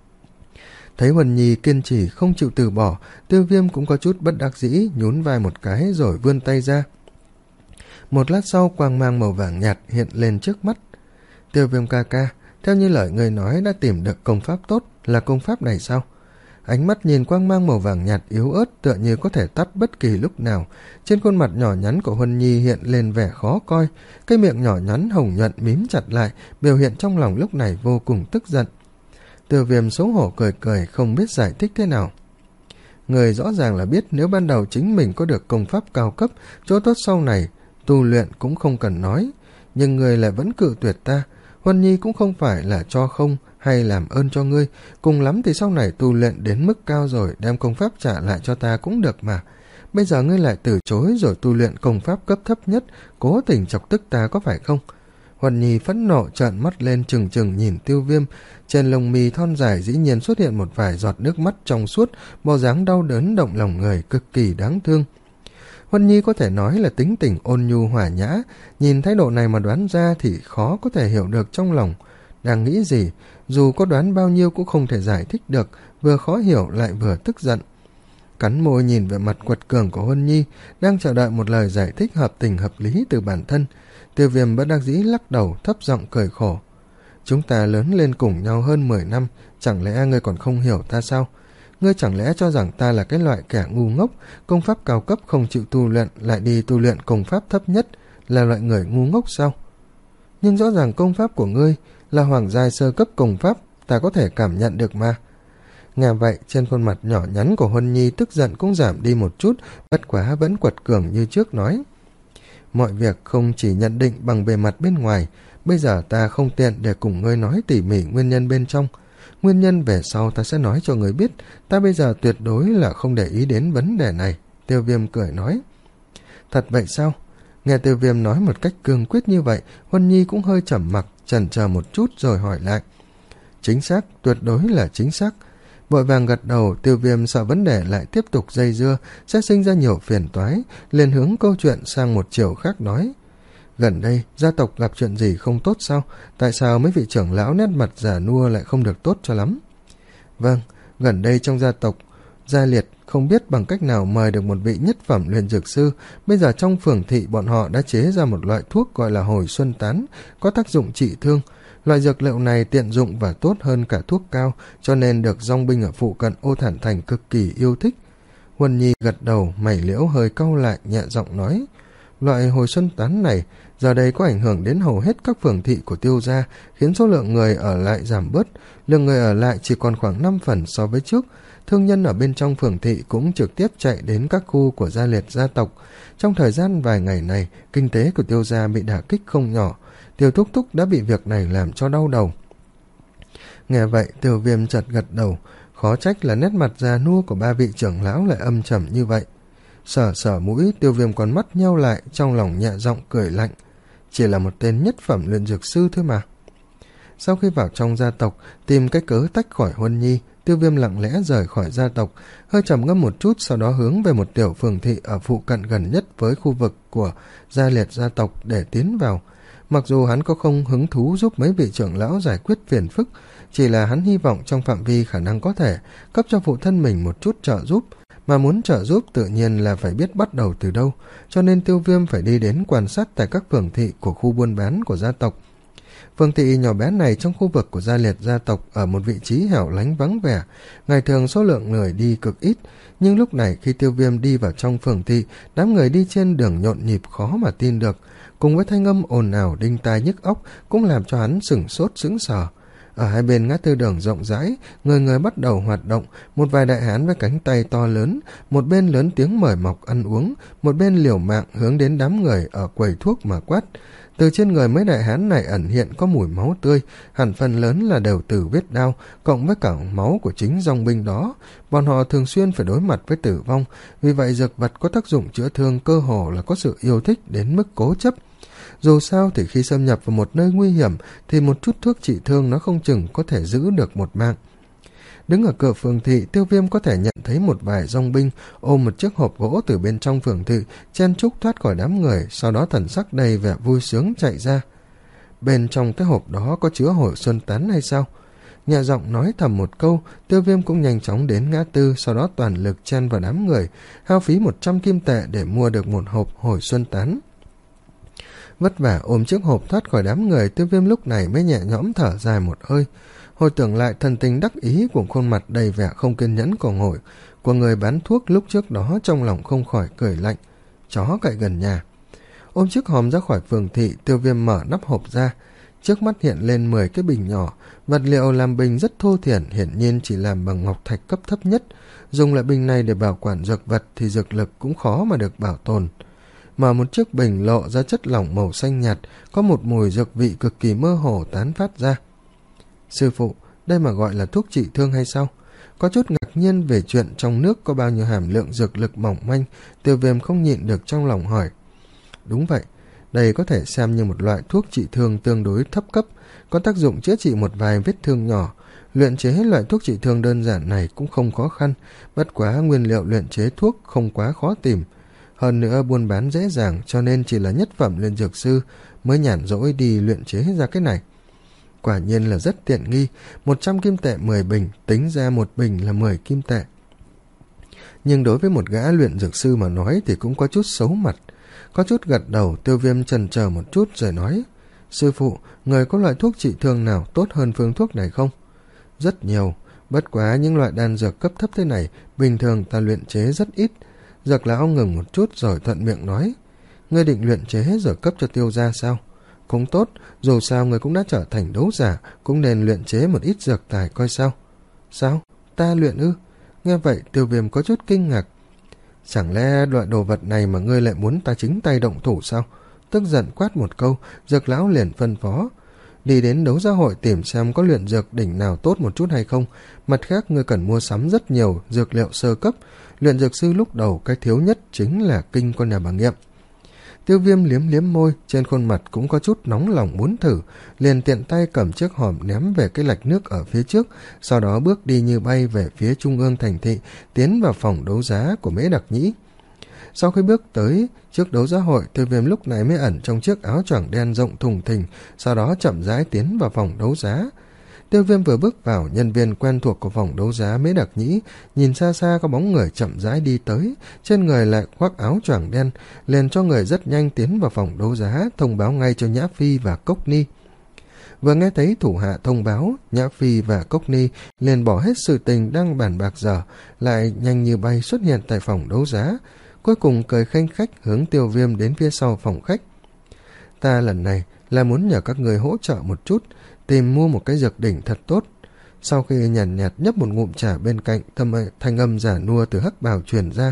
Thấy Huân Nhi kiên trì không chịu từ bỏ, Tiêu Viêm cũng có chút bất đắc dĩ, nhún vai một cái rồi vươn tay ra. Một lát sau, quang mang màu vàng nhạt hiện lên trước mắt. Tiêu Viêm ca ca, theo như lời người nói đã tìm được công pháp tốt, là công pháp này sao? Ánh mắt nhìn quang mang màu vàng nhạt yếu ớt tựa như có thể tắt bất kỳ lúc nào. Trên khuôn mặt nhỏ nhắn của Huân Nhi hiện lên vẻ khó coi, cái miệng nhỏ nhắn hồng nhuận mím chặt lại, biểu hiện trong lòng lúc này vô cùng tức giận. Tiêu Viêm xấu hổ cười cười, không biết giải thích thế nào. Người rõ ràng là biết nếu ban đầu chính mình có được công pháp cao cấp, chỗ tốt sau này tu luyện cũng không cần nói, nhưng người lại vẫn cự tuyệt ta. Huân Nhi cũng không phải là cho không hay làm ơn cho ngươi, cùng lắm thì sau này tu luyện đến mức cao rồi đem công pháp trả lại cho ta cũng được mà. Bây giờ ngươi lại từ chối rồi tu luyện công pháp cấp thấp nhất, cố tình chọc tức ta có phải không? Huân Nhi phẫn nộ trợn mắt lên trừng trừng nhìn Tiêu Viêm, trên lông mi thon dài dĩ nhiên xuất hiện một vài giọt nước mắt trong suốt, bộ dáng đau đớn động lòng người cực kỳ đáng thương. Huân Nhi có thể nói là tính tình ôn nhu hòa nhã, nhìn thái độ này mà đoán ra thì khó có thể hiểu được trong lòng đang nghĩ gì, dù có đoán bao nhiêu cũng không thể giải thích được, vừa khó hiểu lại vừa tức giận. Cắn môi nhìn về mặt quật cường của Huân Nhi, đang chờ đợi một lời giải thích hợp tình hợp lý từ bản thân. Tiêu Viêm bất đắc dĩ lắc đầu, thấp giọng cười khổ. Chúng ta lớn lên cùng nhau hơn mười năm, chẳng lẽ ngươi còn không hiểu ta sao? Ngươi chẳng lẽ cho rằng ta là cái loại kẻ ngu ngốc, công pháp cao cấp không chịu tu luyện lại đi tu luyện công pháp thấp nhất, là loại người ngu ngốc sao? Nhưng rõ ràng công pháp của ngươi là hoàng giai sơ cấp công pháp, ta có thể cảm nhận được mà. Nghe vậy, trên khuôn mặt nhỏ nhắn của Huân Nhi tức giận cũng giảm đi một chút, bất quá vẫn quật cường như trước nói. Mọi việc không chỉ nhận định bằng bề mặt bên ngoài, bây giờ ta không tiện để cùng ngươi nói tỉ mỉ nguyên nhân bên trong. Nguyên nhân về sau ta sẽ nói cho ngươi biết, ta bây giờ tuyệt đối là không để ý đến vấn đề này. Tiêu Viêm cười nói. Thật vậy sao? Nghe Tiêu Viêm nói một cách cương quyết như vậy, Huân Nhi cũng hơi trầm mặc, chần chờ một chút rồi hỏi lại. Chính xác, tuyệt đối là chính xác. Vội vàng gật đầu. Tiêu Viêm sợ vấn đề lại tiếp tục dây dưa sẽ sinh ra nhiều phiền toái, liền hướng câu chuyện sang một chiều khác nói. Gần đây gia tộc gặp chuyện gì không tốt sao? Tại sao mấy vị trưởng lão nét mặt già nua lại không được tốt cho lắm? Vâng, gần đây trong gia tộc Gia Liệt không biết bằng cách nào mời được một vị nhất phẩm luyện dược sư. Bây giờ trong phường thị bọn họ đã chế ra một loại thuốc gọi là hồi xuân tán, có tác dụng trị thương. Loại dược liệu này tiện dụng và tốt hơn cả thuốc cao, cho nên được dòng binh ở phụ cận Ô Thản Thành cực kỳ yêu thích. Huân Nhi gật đầu, mày liễu hơi cau lại, nhẹ giọng nói. Loại hồi xuân tán này giờ đây có ảnh hưởng đến hầu hết các phường thị của Tiêu gia, khiến số lượng người ở lại giảm bớt, lượng người ở lại chỉ còn khoảng năm phần so với trước. Thương nhân ở bên trong phường thị cũng trực tiếp chạy đến các khu của Gia Liệt gia tộc. Trong thời gian vài ngày này, kinh tế của Tiêu gia bị đả kích không nhỏ. Tiêu Thúc Thúc đã bị việc này làm cho đau đầu. Nghe vậy, Tiêu Viêm chợt gật đầu, khó trách là nét mặt già nua của ba vị trưởng lão lại âm trầm như vậy. Sở sở mũi, Tiêu Viêm con mắt nheo lại, trong lòng nhẹ giọng cười lạnh. Chỉ là một tên nhất phẩm luyện dược sư thôi mà. Sau khi vào trong gia tộc, tìm cái cớ tách khỏi Huân Nhi, Tiêu Viêm lặng lẽ rời khỏi gia tộc, hơi trầm ngâm một chút, sau đó hướng về một tiểu phường thị ở phụ cận gần nhất với khu vực của Gia Liệt gia tộc để tiến vào. Mặc dù hắn có không hứng thú giúp mấy vị trưởng lão giải quyết phiền phức, chỉ là hắn hy vọng trong phạm vi khả năng có thể cấp cho phụ thân mình một chút trợ giúp, mà muốn trợ giúp tự nhiên là phải biết bắt đầu từ đâu, cho nên Tiêu Viêm phải đi đến quan sát tại các phường thị của khu buôn bán của gia tộc. Phường thị nhỏ bé này trong khu vực của Gia Liệt gia tộc ở một vị trí hẻo lánh vắng vẻ, ngày thường số lượng người đi cực ít, nhưng lúc này khi Tiêu Viêm đi vào trong phường thị, đám người đi trên đường nhộn nhịp khó mà tin được, cùng với thanh âm ồn ào đinh tai nhức óc cũng làm cho hắn sửng sốt sững sờ. Ở hai bên ngã tư đường rộng rãi, người người bắt đầu hoạt động, một vài đại hán với cánh tay to lớn, một bên lớn tiếng mời mọc ăn uống, một bên liều mạng hướng đến đám người ở quầy thuốc mà quát. Từ trên người mấy đại hán này ẩn hiện có mùi máu tươi, hẳn phần lớn là đều từ vết đao, cộng với cả máu của chính dòng binh đó. Bọn họ thường xuyên phải đối mặt với tử vong, vì vậy dược vật có tác dụng chữa thương cơ hồ là có sự yêu thích đến mức cố chấp. Dù sao thì khi xâm nhập vào một nơi nguy hiểm thì một chút thuốc trị thương nó không chừng có thể giữ được một mạng. Đứng ở cửa phường thị, Tiêu Viêm có thể nhận thấy một vài dòng binh ôm một chiếc hộp gỗ từ bên trong phường thị, chen chúc thoát khỏi đám người, sau đó thần sắc đầy vẻ vui sướng chạy ra. Bên trong cái hộp đó có chứa hồi xuân tán hay sao? Nhẹ giọng nói thầm một câu, Tiêu Viêm cũng nhanh chóng đến ngã tư, sau đó toàn lực chen vào đám người, hao phí một trăm kim tệ để mua được một hộp hồi xuân tán. Vất vả ôm chiếc hộp thoát khỏi đám người, Tiêu Viêm lúc này mới nhẹ nhõm thở dài một hơi. Hồi tưởng lại thần tình đắc ý của khuôn mặt đầy vẻ không kiên nhẫn của ngồi của người bán thuốc lúc trước đó, trong lòng không khỏi cười lạnh. Chó cậy gần nhà. Ôm chiếc hòm ra khỏi phường thị, Tiêu Viêm mở nắp hộp ra. Trước mắt hiện lên mười cái bình nhỏ, vật liệu làm bình rất thô thiển, hiển nhiên chỉ làm bằng ngọc thạch cấp thấp nhất. Dùng loại bình này để bảo quản dược vật thì dược lực cũng khó mà được bảo tồn. Mở một chiếc bình lộ ra chất lỏng màu xanh nhạt, có một mùi dược vị cực kỳ mơ hồ tán phát ra. Sư phụ, đây mà gọi là thuốc trị thương hay sao? Có chút ngạc nhiên về chuyện trong nước có bao nhiêu hàm lượng dược lực mỏng manh, Tiêu Viêm không nhịn được trong lòng hỏi. Đúng vậy, đây có thể xem như một loại thuốc trị thương tương đối thấp cấp, có tác dụng chữa trị một vài vết thương nhỏ. Luyện chế loại thuốc trị thương đơn giản này cũng không khó khăn, bất quá nguyên liệu luyện chế thuốc không quá khó tìm. Hơn nữa buôn bán dễ dàng, cho nên chỉ là nhất phẩm luyện dược sư mới nhàn rỗi đi luyện chế ra cái này. Quả nhiên là rất tiện nghi, một trăm kim tệ mười bình, tính ra một bình là mười kim tệ. Nhưng đối với một gã luyện dược sư mà nói thì cũng có chút xấu mặt. Có chút gật đầu, Tiêu Viêm chần chờ một chút rồi nói, sư phụ, người có loại thuốc trị thương nào tốt hơn phương thuốc này không? Rất nhiều, bất quá những loại đan dược cấp thấp thế này, bình thường ta luyện chế rất ít. Dược lão ngừng một chút rồi thuận miệng nói, ngươi định luyện chế rồi cấp cho Tiêu gia sao? Cũng tốt, dù sao người cũng đã trở thành đấu giả, cũng nên luyện chế một ít dược tài coi sao. Sao? Ta luyện ư? Nghe vậy Tiêu Viêm có chút kinh ngạc. Chẳng lẽ loại đồ vật này mà ngươi lại muốn ta chính tay động thủ sao? Tức giận quát một câu, dược lão liền phân phó. Đi đến đấu giá hội tìm xem có luyện dược đỉnh nào tốt một chút hay không. Mặt khác ngươi cần mua sắm rất nhiều dược liệu sơ cấp. Luyện dược sư lúc đầu cái thiếu nhất chính là kinh con nhà bà nghiệm. Tiêu Viêm liếm liếm môi, trên khuôn mặt cũng có chút nóng lòng muốn thử, liền tiện tay cầm chiếc hòm ném về cái lạch nước ở phía trước, sau đó bước đi như bay về phía trung ương thành thị, tiến vào phòng đấu giá của Mễ Đặc Nhĩ. Sau khi bước tới trước đấu giá hội, Tiêu Viêm lúc này mới ẩn trong chiếc áo choàng đen rộng thùng thình, sau đó chậm rãi tiến vào phòng đấu giá. Tiêu Viêm vừa bước vào, nhân viên quen thuộc của phòng đấu giá Mễ Đặc Nhĩ nhìn xa xa có bóng người chậm rãi đi tới, trên người lại khoác áo choàng đen, liền cho người rất nhanh tiến vào phòng đấu giá, thông báo ngay cho Nhã Phi và Cốc Ni. Vừa nghe thấy thủ hạ thông báo, Nhã Phi và Cốc Ni liền bỏ hết sự tình đang bàn bạc dở, lại nhanh như bay xuất hiện tại phòng đấu giá, cuối cùng cười khanh khách hướng Tiêu Viêm đến phía sau phòng khách. Ta lần này là muốn nhờ các người hỗ trợ một chút, tìm mua một cái dược đỉnh thật tốt. Sau khi nhàn nhạt nhấp một ngụm trà bên cạnh, thâm thanh âm giả nua từ hắc bào truyền ra.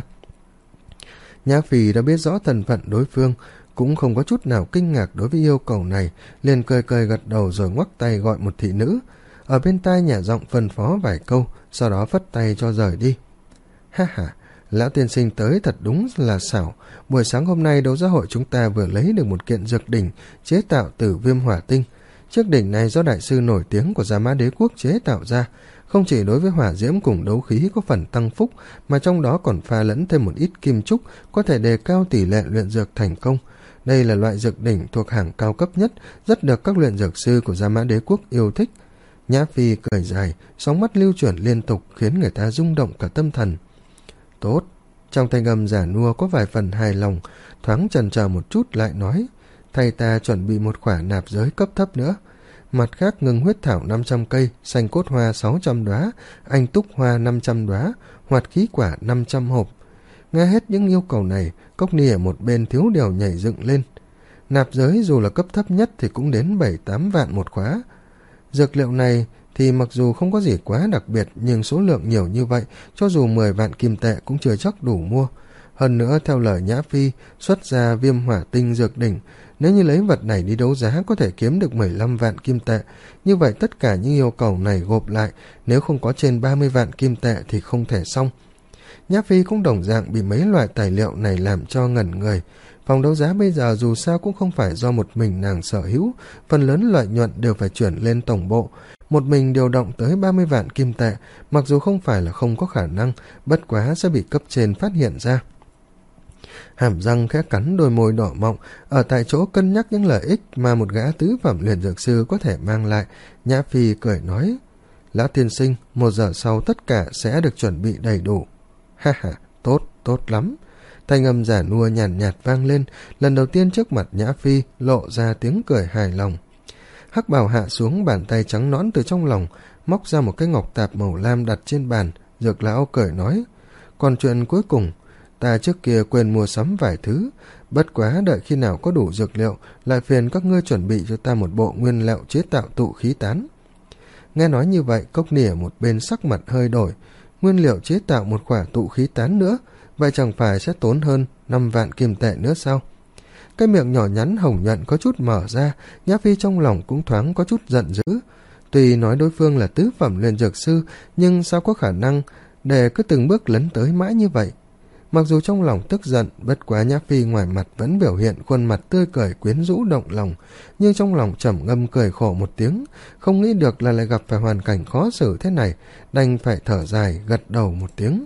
Nhã Phi đã biết rõ thân phận đối phương, cũng không có chút nào kinh ngạc đối với yêu cầu này, liền cười cười gật đầu rồi ngoắc tay gọi một thị nữ, ở bên tai nhả giọng phân phó vài câu, sau đó phất tay cho rời đi. Ha ha, lão tiên sinh tới thật đúng là xảo. Buổi sáng hôm nay đấu giá hội chúng ta vừa lấy được một kiện dược đỉnh chế tạo từ viêm hỏa tinh. Chiếc đỉnh này do đại sư nổi tiếng của Gia Mã Đế Quốc chế tạo ra, không chỉ đối với hỏa diễm cùng đấu khí có phần tăng phúc, mà trong đó còn pha lẫn thêm một ít kim trúc, có thể đề cao tỷ lệ luyện dược thành công. Đây là loại dược đỉnh thuộc hàng cao cấp nhất, rất được các luyện dược sư của Gia Mã Đế Quốc yêu thích. Nhã Phi cười dài, sóng mắt lưu chuyển liên tục khiến người ta rung động cả tâm thần. Tốt, trong thanh âm giả nua có vài phần hài lòng, thoáng chần chờ một chút lại nói, thầy ta chuẩn bị một khoả nạp giới cấp thấp nữa. Mặt khác ngưng huyết thảo năm trăm cây, xanh cốt hoa sáu trăm đóa, anh túc hoa năm trăm đóa, hoạt khí quả năm trăm hộp. Nghe hết những yêu cầu này, Cốc Ni ở một bên thiếu điều nhảy dựng lên. Nạp giới dù là cấp thấp nhất thì cũng đến bảy tám vạn một khóa. Dược liệu này thì mặc dù không có gì quá đặc biệt, nhưng số lượng nhiều như vậy, cho dù mười vạn kim tệ cũng chưa chắc đủ mua. Hơn nữa, theo lời Nhã Phi, xuất ra viêm hỏa tinh dược đỉnh, nếu như lấy vật này đi đấu giá có thể kiếm được mười lăm vạn kim tệ. Như vậy tất cả những yêu cầu này gộp lại, nếu không có trên ba mươi vạn kim tệ thì không thể xong. Nhã Phi cũng đồng dạng bị mấy loại tài liệu này làm cho ngẩn người. Phòng đấu giá bây giờ dù sao cũng không phải do một mình nàng sở hữu, phần lớn lợi nhuận đều phải chuyển lên tổng bộ. Một mình điều động tới ba mươi vạn kim tệ, mặc dù không phải là không có khả năng, bất quá sẽ bị cấp trên phát hiện ra. Hàm răng khẽ cắn đôi môi đỏ mọng, ở tại chỗ cân nhắc những lợi ích mà một gã tứ phẩm luyện dược sư có thể mang lại. Nhã Phi cười nói, Lão tiên sinh, một giờ sau tất cả sẽ được chuẩn bị đầy đủ. Ha ha, tốt, tốt lắm. Thanh âm giả nua nhàn nhạt, nhạt vang lên, lần đầu tiên trước mặt Nhã Phi lộ ra tiếng cười hài lòng. Hắc Bào hạ xuống, bàn tay trắng nõn từ trong lòng, móc ra một cái ngọc tạp màu lam đặt trên bàn. Dược lão cười nói, còn chuyện cuối cùng, ta trước kia quên mua sắm vài thứ, bất quá đợi khi nào có đủ dược liệu, lại phiền các ngươi chuẩn bị cho ta một bộ nguyên liệu chế tạo tụ khí tán. Nghe nói như vậy, Cốc Nỉ ở một bên sắc mặt hơi đổi, nguyên liệu chế tạo một quả tụ khí tán nữa, vậy chẳng phải sẽ tốn hơn năm vạn kim tệ nữa sao? Cái miệng nhỏ nhắn hồng nhuận có chút mở ra, Nhã Phi trong lòng cũng thoáng có chút giận dữ. Tuy nói đối phương là tứ phẩm luyện dược sư, nhưng sao có khả năng để cứ từng bước lấn tới mãi như vậy? Mặc dù trong lòng tức giận, bất quá Nhã Phi ngoài mặt vẫn biểu hiện khuôn mặt tươi cười quyến rũ động lòng, nhưng trong lòng trầm ngâm cười khổ một tiếng, không nghĩ được là lại gặp phải hoàn cảnh khó xử thế này, đành phải thở dài gật đầu một tiếng.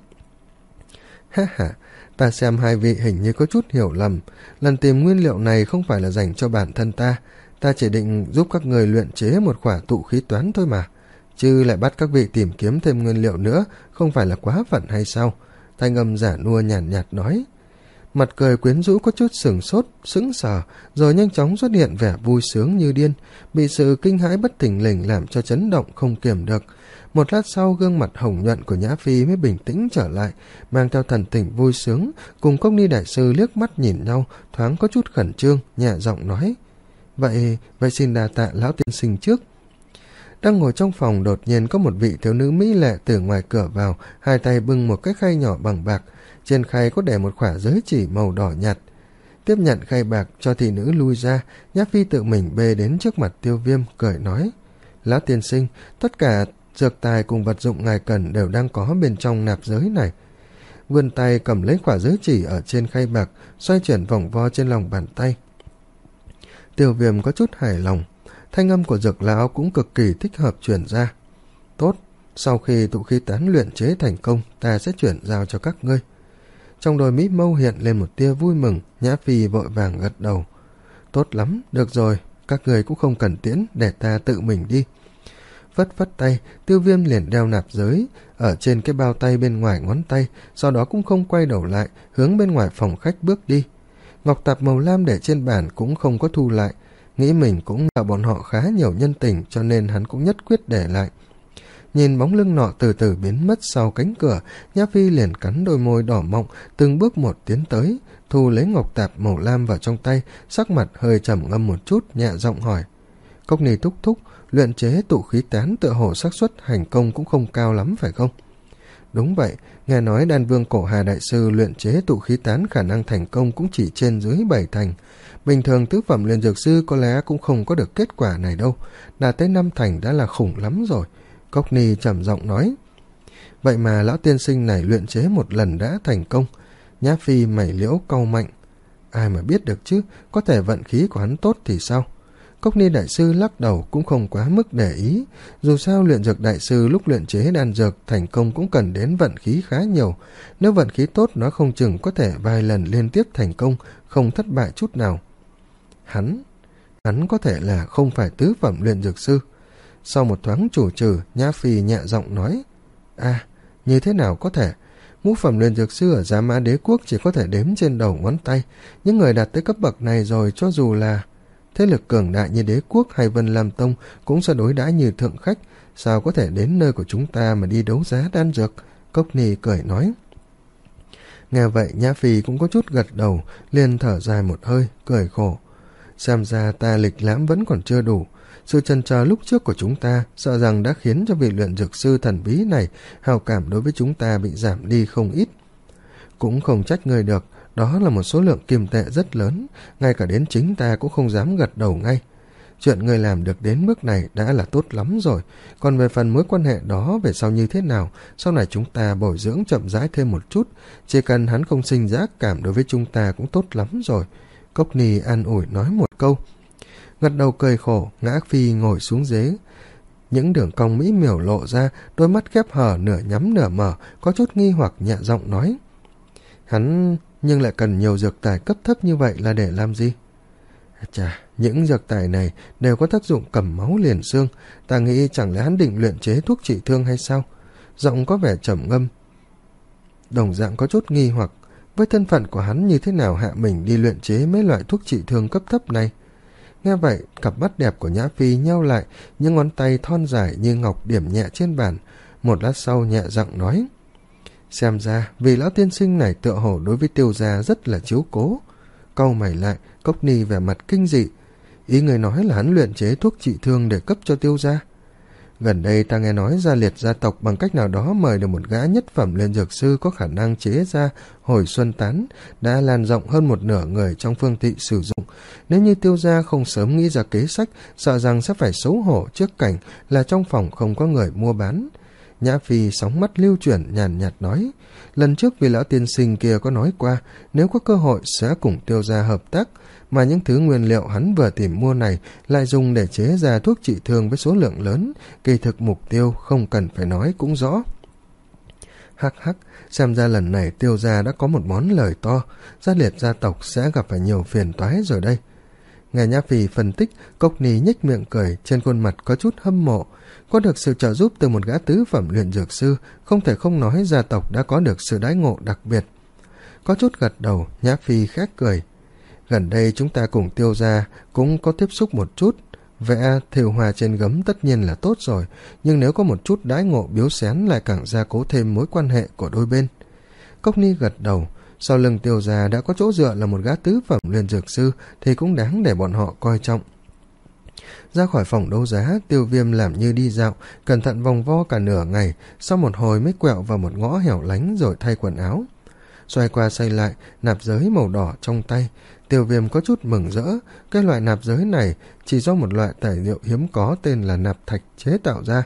Ha ha, ta xem hai vị hình như có chút hiểu lầm, lần tìm nguyên liệu này không phải là dành cho bản thân ta, ta chỉ định giúp các người luyện chế một quả tụ khí toán thôi mà, chứ lại bắt các vị tìm kiếm thêm nguyên liệu nữa, không phải là quá phận hay sao? Thanh âm giả nua nhàn nhạt, nhạt nói. Mặt cười quyến rũ có chút sửng sốt, sững sờ, rồi nhanh chóng xuất hiện vẻ vui sướng như điên, bị sự kinh hãi bất thình lình làm cho chấn động không kiềm được. Một lát sau, gương mặt hồng nhuận của Nhã Phi mới bình tĩnh trở lại, mang theo thần tình vui sướng, cùng Cốc Ni đại sư liếc mắt nhìn nhau, thoáng có chút khẩn trương, nhẹ giọng nói. Vậy, vậy xin đà tạ lão tiên sinh trước. Đang ngồi trong phòng, đột nhiên có một vị thiếu nữ mỹ lệ từ ngoài cửa vào, hai tay bưng một cái khay nhỏ bằng bạc, trên khay có để một khỏa giới chỉ màu đỏ nhạt. Tiếp nhận khay bạc cho thị nữ lui ra, Nhã Phi tự mình bê đến trước mặt Tiêu Viêm, cười nói. Lão tiên sinh, tất cả dược tài cùng vật dụng ngài cần đều đang có bên trong nạp giới này. Vươn tay cầm lấy khỏa giới chỉ ở trên khay bạc, xoay chuyển vòng vo trên lòng bàn tay. Tiêu Viêm có chút hài lòng, thanh âm của dược lão cũng cực kỳ thích hợp chuyển ra. Tốt, sau khi tụ khí tán luyện chế thành công, ta sẽ chuyển giao cho các ngươi. Trong đôi mí mâu hiện lên một tia vui mừng, Nhã Phi vội vàng gật đầu. Tốt lắm, được rồi, các người cũng không cần tiễn, để ta tự mình đi. Phất phất tay, Tiêu Viêm liền đeo nạp giới ở trên cái bao tay bên ngoài ngón tay, sau đó cũng không quay đầu lại, hướng bên ngoài phòng khách bước đi. Ngọc tạp màu lam để trên bàn cũng không có thu lại, nghĩ mình cũng là bọn họ khá nhiều nhân tình, cho nên hắn cũng nhất quyết để lại. Nhìn bóng lưng nọ từ từ biến mất sau cánh cửa, Nhã Phi liền cắn đôi môi đỏ mọng, từng bước một tiến tới, thu lấy ngọc tạp màu lam vào trong tay, sắc mặt hơi trầm ngâm một chút, nhẹ giọng hỏi. Cốc Ni thúc thúc, luyện chế tụ khí tán tựa hồ xác suất thành công cũng không cao lắm phải không? Đúng vậy, nghe nói Đan Vương Cổ Hà đại sư luyện chế tụ khí tán khả năng thành công cũng chỉ trên dưới bảy thành. Bình thường tứ phẩm luyện dược sư có lẽ cũng không có được kết quả này đâu, đạt tới năm thành đã là khủng lắm rồi. Cốc Ni trầm giọng nói. Vậy mà lão tiên sinh này luyện chế một lần đã thành công. Nhã Phi mày liễu cau mạnh. Ai mà biết được chứ, có thể vận khí của hắn tốt thì sao? Cốc Ni đại sư lắc đầu, cũng không quá mức để ý. Dù sao luyện dược đại sư lúc luyện chế đan dược thành công cũng cần đến vận khí khá nhiều. Nếu vận khí tốt, nó không chừng có thể vài lần liên tiếp thành công, không thất bại chút nào. Hắn, hắn có thể là không phải tứ phẩm luyện dược sư. Sau một thoáng chủ trừ, Nhã Phi nhẹ giọng nói. À, như thế nào có thể? Ngũ phẩm luyện dược sư ở Giá Mã Đế Quốc chỉ có thể đếm trên đầu ngón tay. Những người đạt tới cấp bậc này rồi, cho dù là thế lực cường đại như Đế Quốc hay Vân Lam Tông cũng sẽ đối đãi như thượng khách, sao có thể đến nơi của chúng ta mà đi đấu giá đan dược? Cốc Ni cười nói. Nghe vậy Nhã Phi cũng có chút gật đầu, liền thở dài một hơi, cười khổ. xem ra ta lịch lãm vẫn còn chưa đủ. Sự chần chờ lúc trước của chúng ta sợ rằng đã khiến cho vị luyện dược sư thần bí này hào cảm đối với chúng ta bị giảm đi không ít. Cũng không trách người được, đó là một số lượng kim tệ rất lớn, ngay cả đến chính ta cũng không dám gật đầu ngay. Chuyện người làm được đến mức này đã là tốt lắm rồi, còn về phần mối quan hệ đó về sau như thế nào, sau này chúng ta bồi dưỡng chậm rãi thêm một chút, chỉ cần hắn không sinh giá cảm đối với chúng ta cũng tốt lắm rồi. Cốc Ni an ủi nói một câu. Gật đầu cười khổ, Ngã Phi ngồi xuống ghế. Những đường cong mỹ miều lộ ra, đôi mắt khép hờ nửa nhắm nửa mở, có chút nghi hoặc nhẹ giọng nói. Hắn nhưng lại cần nhiều dược tài cấp thấp như vậy là để làm gì? Chà, những dược tài này đều có tác dụng cầm máu liền xương, ta nghĩ chẳng lẽ hắn định luyện chế thuốc trị thương hay sao? Giọng có vẻ trầm ngâm. Đồng dạng có chút nghi hoặc, với thân phận của hắn như thế nào hạ mình đi luyện chế mấy loại thuốc trị thương cấp thấp này? Nghe vậy, cặp mắt đẹp của Nhã Phi nheo lại, những ngón tay thon dài như ngọc điểm nhẹ trên bàn. Một lát sau nhẹ giọng nói. Xem ra, vì lão tiên sinh này tựa hồ đối với Tiêu gia rất là chiếu cố. Cau mày lại, Cốc Ni vẻ mặt kinh dị. Ý người nói là hắn luyện chế thuốc trị thương để cấp cho Tiêu gia. Gần đây ta nghe nói Gia Liệt gia tộc bằng cách nào đó mời được một gã nhất phẩm lên dược sư có khả năng chế ra hồi xuân tán, đã lan rộng hơn một nửa người trong phương thị sử dụng. Nếu như Tiêu gia không sớm nghĩ ra kế sách, sợ rằng sẽ phải xấu hổ trước cảnh là trong phòng không có người mua bán. Nhã Phi sóng mắt lưu chuyển nhàn nhạt nói, lần trước vì lão tiên sinh kia có nói qua, nếu có cơ hội sẽ cùng Tiêu gia hợp tác, mà những thứ nguyên liệu hắn vừa tìm mua này lại dùng để chế ra thuốc trị thương với số lượng lớn, kỳ thực mục tiêu không cần phải nói cũng rõ. Hắc hắc, xem ra lần này Tiêu gia đã có một món lời to, Gia Liệt gia tộc sẽ gặp phải nhiều phiền toái rồi đây. Nghe Nhã Phi phân tích, Cốc Ni nhếch miệng cười, trên khuôn mặt có chút hâm mộ. Có được sự trợ giúp từ một gã tứ phẩm luyện dược sư, không thể không nói gia tộc đã có được sự đãi ngộ đặc biệt. Có chút gật đầu, Nhã Phi khét cười. Gần đây chúng ta cùng Tiêu gia cũng có tiếp xúc một chút. Vẽ thêu hoa trên gấm tất nhiên là tốt rồi, nhưng nếu có một chút đãi ngộ biếu xén lại càng gia cố thêm mối quan hệ của đôi bên. Cốc Ni gật đầu. Sau lưng Tiêu gia đã có chỗ dựa là một gã tứ phẩm luyện dược sư thì cũng đáng để bọn họ coi trọng. Ra khỏi phòng đấu giá, Tiêu Viêm làm như đi dạo, cẩn thận vòng vo cả nửa ngày, sau một hồi mới quẹo vào một ngõ hẻo lánh rồi thay quần áo. Xoay qua xoay lại, nạp giới màu đỏ trong tay, Tiêu Viêm có chút mừng rỡ. Cái loại nạp giới này chỉ do một loại tài liệu hiếm có tên là nạp thạch chế tạo ra.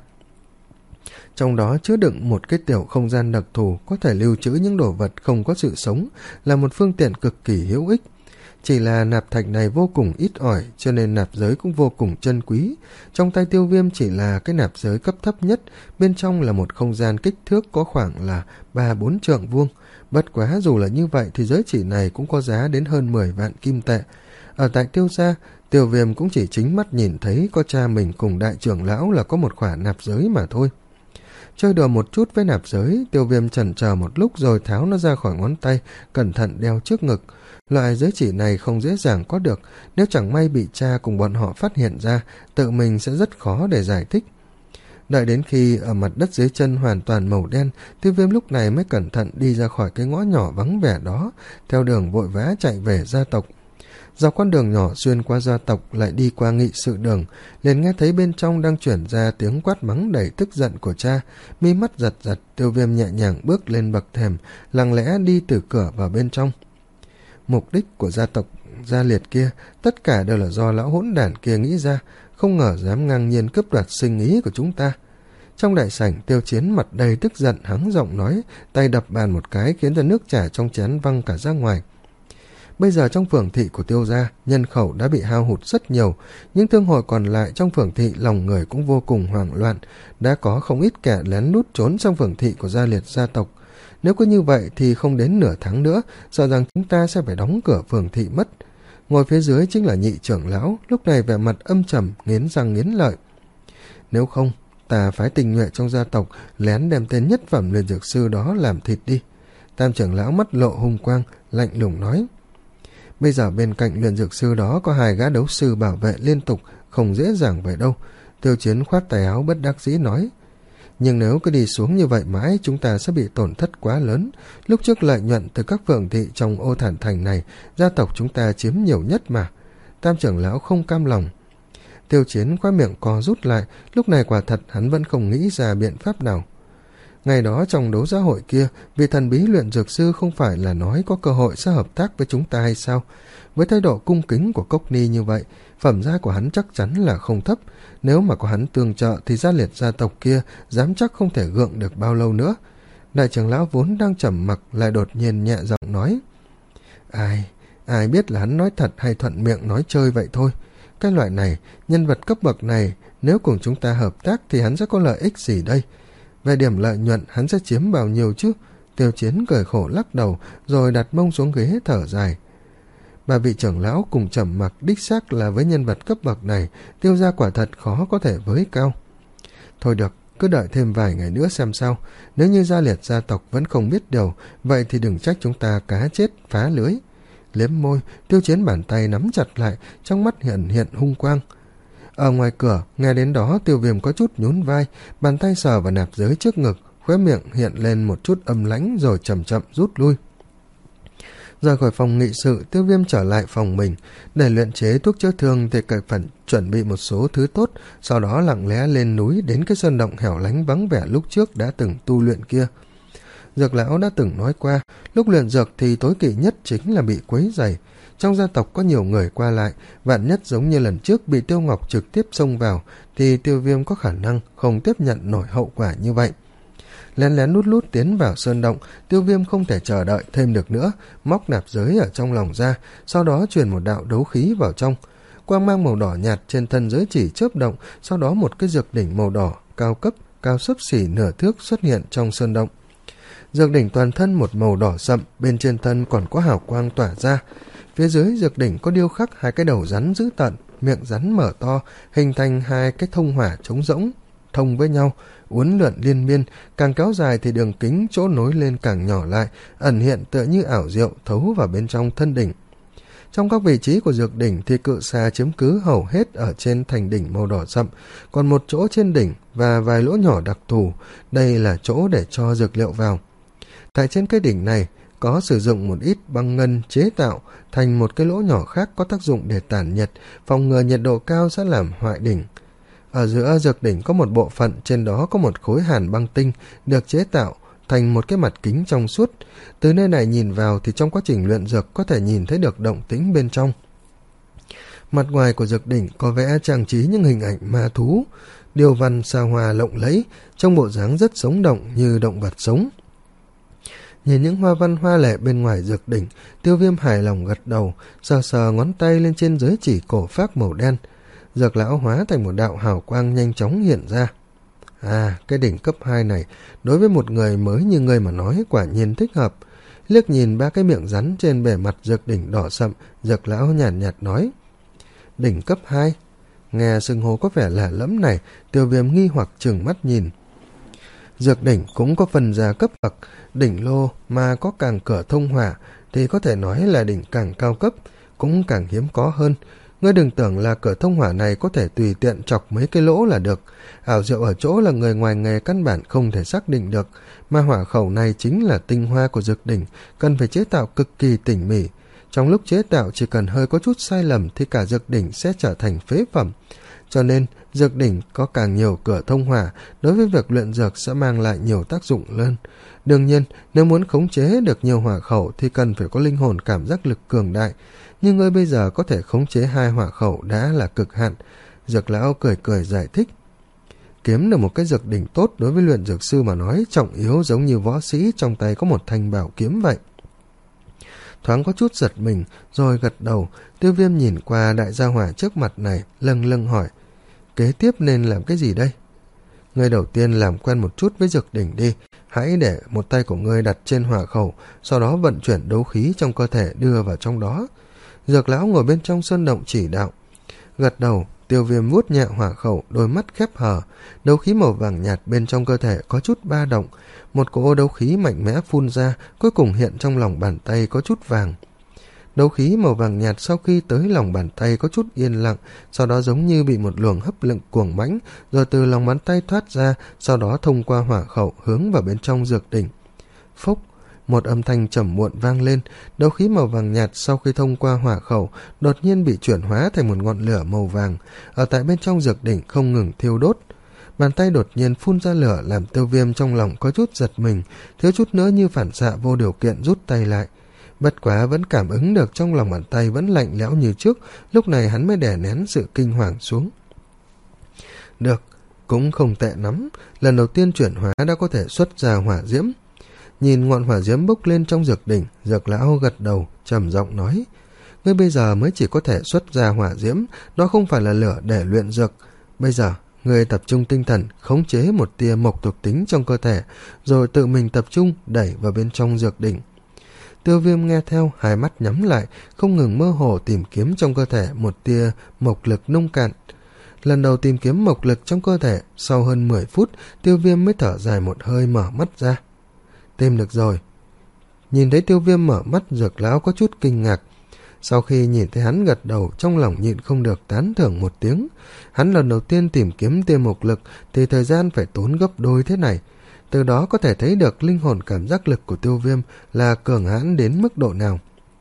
Trong đó chứa đựng một cái tiểu không gian đặc thù có thể lưu trữ những đồ vật không có sự sống, là một phương tiện cực kỳ hữu ích. Chỉ là nạp thạch này vô cùng ít ỏi, cho nên nạp giới cũng vô cùng chân quý. Trong tay Tiêu Viêm chỉ là cái nạp giới cấp thấp nhất, bên trong là một không gian kích thước có khoảng là ba bốn trượng vuông. Bất quá dù là như vậy thì giới chỉ này cũng có giá đến hơn mười vạn kim tệ. Ở tại Tiêu gia, Tiêu Viêm cũng chỉ chính mắt nhìn thấy có cha mình cùng đại trưởng lão là có một khoản nạp giới mà thôi. Chơi đùa một chút với nạp giới, Tiêu Viêm chần chờ một lúc rồi tháo nó ra khỏi ngón tay, cẩn thận đeo trước ngực. Loại giới chỉ này không dễ dàng có được, nếu chẳng may bị cha cùng bọn họ phát hiện ra, tự mình sẽ rất khó để giải thích. Đợi đến khi ở mặt đất dưới chân hoàn toàn màu đen, Tiêu Viêm lúc này mới cẩn thận đi ra khỏi cái ngõ nhỏ vắng vẻ đó, theo đường vội vã chạy về gia tộc. Dọc con đường nhỏ xuyên qua gia tộc lại đi qua nghị sự đường, liền nghe thấy bên trong đang chuyển ra tiếng quát mắng đầy tức giận của cha. Mi mắt giật giật, Tiêu Viêm nhẹ nhàng bước lên bậc thềm, lặng lẽ đi từ cửa vào bên trong. Mục đích của gia tộc Gia Liệt kia tất cả đều là do lão hỗn đản kia nghĩ ra, không ngờ dám ngang nhiên cướp đoạt sinh ý của chúng ta. Trong đại sảnh, Tiêu Chiến mặt đầy tức giận hắng giọng nói, tay đập bàn một cái khiến cho nước trà trong chén văng cả ra ngoài. Bây giờ trong phường thị của Tiêu gia, nhân khẩu đã bị hao hụt rất nhiều, những thương hội còn lại trong phường thị lòng người cũng vô cùng hoảng loạn, đã có không ít kẻ lén lút trốn trong phường thị của Gia Liệt gia tộc. Nếu cứ như vậy thì không đến nửa tháng nữa, sợ rằng chúng ta sẽ phải đóng cửa phường thị mất. Ngồi phía dưới chính là nhị trưởng lão, lúc này vẻ mặt âm trầm, nghiến răng nghiến lợi. Nếu không, ta phái tình nhuệ trong gia tộc lén đem tên nhất phẩm luyện dược sư đó làm thịt đi. Tam trưởng lão mắt lộ hung quang, lạnh lùng nói. Bây giờ bên cạnh luyện dược sư đó có hai gã đấu sư bảo vệ liên tục, không dễ dàng vậy đâu. Tiêu Chiến khoát tay áo bất đắc dĩ nói. Nhưng nếu cứ đi xuống như vậy mãi, chúng ta sẽ bị tổn thất quá lớn. Lúc trước lợi nhuận từ các phường thị trong Ô Thản Thành này, gia tộc chúng ta chiếm nhiều nhất mà. Tam trưởng lão không cam lòng. Tiêu Chiến khóe miệng co rút lại, lúc này quả thật hắn vẫn không nghĩ ra biện pháp nào. Ngày đó trong đấu giá hội kia, vị thần bí luyện dược sư không phải là nói có cơ hội sẽ hợp tác với chúng ta hay sao? Với thái độ cung kính của Cốc Ni như vậy, phẩm giá của hắn chắc chắn là không thấp. Nếu mà có hắn tương trợ thì gia liệt gia tộc kia dám chắc không thể gượng được bao lâu nữa. Đại trưởng lão vốn đang trầm mặc lại đột nhiên nhẹ giọng nói: Ai, ai biết là hắn nói thật hay thuận miệng nói chơi vậy thôi. Cái loại này, nhân vật cấp bậc này, nếu cùng chúng ta hợp tác thì hắn sẽ có lợi ích gì đây? Về điểm lợi nhuận hắn sẽ chiếm bao nhiêu chứ? Tiêu Chiến cười khổ lắc đầu, rồi đặt mông xuống ghế thở dài. Bà vị trưởng lão cùng trầm mặc, đích xác là với nhân vật cấp bậc này, Tiêu gia quả thật khó có thể với cao. Thôi được, cứ đợi thêm vài ngày nữa xem sao. Nếu như gia liệt gia tộc vẫn không biết điều, vậy thì đừng trách chúng ta cá chết phá lưới. Liếm môi, Tiêu Chiến bàn tay nắm chặt lại, trong mắt hiện hiện hung quang. Ở ngoài cửa, nghe đến đó Tiêu Viêm có chút nhún vai, bàn tay sờ vào nạp giới trước ngực, khóe miệng hiện lên một chút âm lãnh rồi chậm chậm rút lui. Rời khỏi phòng nghị sự, Tiêu Viêm trở lại phòng mình. Để luyện chế thuốc chữa thương thì cần phải chuẩn bị một số thứ tốt, sau đó lặng lẽ lên núi đến cái sơn động hẻo lánh vắng vẻ lúc trước đã từng tu luyện kia. Dược lão đã từng nói qua, lúc luyện dược thì tối kỵ nhất chính là bị quấy rầy. Trong gia tộc có nhiều người qua lại, vạn nhất giống như lần trước bị Tiêu Ngọc trực tiếp xông vào, thì Tiêu Viêm có khả năng không tiếp nhận nổi hậu quả như vậy. Lén lén lút lút tiến vào sơn động, Tiêu Viêm không thể chờ đợi thêm được nữa, móc nạp giới ở trong lòng ra, sau đó truyền một đạo đấu khí vào trong. Quang mang màu đỏ nhạt trên thân giới chỉ chớp động, sau đó một cái dược đỉnh màu đỏ, cao cấp, cao xấp xỉ nửa thước xuất hiện trong sơn động. Dược đỉnh toàn thân một màu đỏ sậm, bên trên thân còn có hào quang tỏa ra. Phía dưới dược đỉnh có điêu khắc hai cái đầu rắn dữ tợn, miệng rắn mở to, hình thành hai cái thông hỏa trống rỗng, thông với nhau, uốn lượn liên miên, càng kéo dài thì đường kính chỗ nối lên càng nhỏ lại, ẩn hiện tựa như ảo diệu thấu vào bên trong thân đỉnh. Trong các vị trí của dược đỉnh thì cự xà chiếm cứ hầu hết ở trên thành đỉnh màu đỏ sậm, còn một chỗ trên đỉnh và vài lỗ nhỏ đặc thù, đây là chỗ để cho dược liệu vào. Tại trên cái đỉnh này có sử dụng một ít băng ngân chế tạo thành một cái lỗ nhỏ khác có tác dụng để tản nhiệt, phòng ngừa nhiệt độ cao sẽ làm hoại đỉnh. Ở giữa dược đỉnh có một bộ phận, trên đó có một khối hàn băng tinh được chế tạo thành một cái mặt kính trong suốt. Từ nơi này nhìn vào thì trong quá trình luyện dược có thể nhìn thấy được động tĩnh bên trong. Mặt ngoài của dược đỉnh có vẽ trang trí những hình ảnh ma thú, điêu văn xa hoa lộng lẫy, trong bộ dáng rất sống động như động vật sống. Nhìn những hoa văn hoa lệ bên ngoài dược đỉnh, Tiêu Viêm hài lòng gật đầu, sờ sờ ngón tay lên trên giới chỉ cổ phác màu đen. Dược lão hóa thành một đạo hào quang nhanh chóng hiện ra. À, cái đỉnh cấp hai này, đối với một người mới như ngươi mà nói quả nhiên thích hợp. Liếc nhìn ba cái miệng rắn trên bề mặt dược đỉnh đỏ sậm, dược lão nhàn nhạt, nhạt nói. Đỉnh cấp hai? Nghe xưng hô có vẻ lạ lẫm này, Tiêu Viêm nghi hoặc trừng mắt nhìn. Dược đỉnh cũng có phần gia cấp bậc, đỉnh lô mà có càng cửa thông hỏa thì có thể nói là đỉnh càng cao cấp, cũng càng hiếm có hơn. Ngươi đừng tưởng là cửa thông hỏa này có thể tùy tiện chọc mấy cái lỗ là được. Ảo diệu ở chỗ là người ngoài nghề căn bản không thể xác định được, mà hỏa khẩu này chính là tinh hoa của dược đỉnh, cần phải chế tạo cực kỳ tỉ mỉ. Trong lúc chế tạo chỉ cần hơi có chút sai lầm thì cả dược đỉnh sẽ trở thành phế phẩm. Cho nên, dược đỉnh có càng nhiều cửa thông hỏa, đối với việc luyện dược sẽ mang lại nhiều tác dụng lớn. Đương nhiên, nếu muốn khống chế được nhiều hỏa khẩu thì cần phải có linh hồn cảm giác lực cường đại. Nhưng ngươi bây giờ có thể khống chế hai hỏa khẩu đã là cực hạn. Dược lão cười cười giải thích. Kiếm được một cái dược đỉnh tốt đối với luyện dược sư mà nói trọng yếu giống như võ sĩ trong tay có một thanh bảo kiếm vậy. Thoáng có chút giật mình, rồi gật đầu. Tiêu Viêm nhìn qua đại gia hỏa trước mặt này, lâng lâng hỏi. Kế tiếp nên làm cái gì đây? Ngươi đầu tiên làm quen một chút với dược đỉnh đi. Hãy để một tay của ngươi đặt trên hỏa khẩu, sau đó vận chuyển đấu khí trong cơ thể đưa vào trong đó. Dược lão ngồi bên trong sơn động chỉ đạo. Gật đầu, Tiêu Viêm vuốt nhẹ hỏa khẩu, đôi mắt khép hờ. Đấu khí màu vàng nhạt bên trong cơ thể có chút ba động. Một cỗ đấu khí mạnh mẽ phun ra, cuối cùng hiện trong lòng bàn tay có chút vàng. Đấu khí màu vàng nhạt sau khi tới lòng bàn tay có chút yên lặng, sau đó giống như bị một luồng hấp lực cuồng mãnh, rồi từ lòng bàn tay thoát ra, sau đó thông qua hỏa khẩu hướng vào bên trong dược đỉnh. Phốc, Một âm thanh trầm muộn vang lên, đấu khí màu vàng nhạt sau khi thông qua hỏa khẩu đột nhiên bị chuyển hóa thành một ngọn lửa màu vàng, ở tại bên trong dược đỉnh không ngừng thiêu đốt. Bàn tay đột nhiên phun ra lửa làm Tiêu Viêm trong lòng có chút giật mình, thiếu chút nữa như phản xạ vô điều kiện rút tay lại. Bất quá vẫn cảm ứng được trong lòng bàn tay vẫn lạnh lẽo như trước, lúc này hắn mới đè nén sự kinh hoàng xuống. Được, cũng không tệ lắm, lần đầu tiên chuyển hóa đã có thể xuất ra hỏa diễm. Nhìn ngọn hỏa diễm bốc lên trong dược đỉnh, Dược lão gật đầu, trầm giọng nói: ngươi bây giờ mới chỉ có thể xuất ra hỏa diễm, nó không phải là lửa để luyện dược. Bây giờ, ngươi tập trung tinh thần, khống chế một tia mộc thuộc tính trong cơ thể, rồi tự mình tập trung đẩy vào bên trong dược đỉnh. Tiêu Viêm nghe theo, hai mắt nhắm lại, không ngừng mơ hồ tìm kiếm trong cơ thể một tia mộc lực nông cạn. Lần đầu tìm kiếm mộc lực trong cơ thể, sau hơn mười phút, Tiêu Viêm mới thở dài một hơi mở mắt ra. Tìm được rồi. Nhìn thấy Tiêu Viêm mở mắt, Dược lão có chút kinh ngạc. Sau khi nhìn thấy hắn gật đầu, trong lòng nhịn không được tán thưởng một tiếng. Hắn lần đầu tiên tìm kiếm tia mộc lực thì thời gian phải tốn gấp đôi thế này. Từ đó có thể thấy được linh hồn cảm giác lực của Tiêu Viêm là cường hãn đến mức độ nào.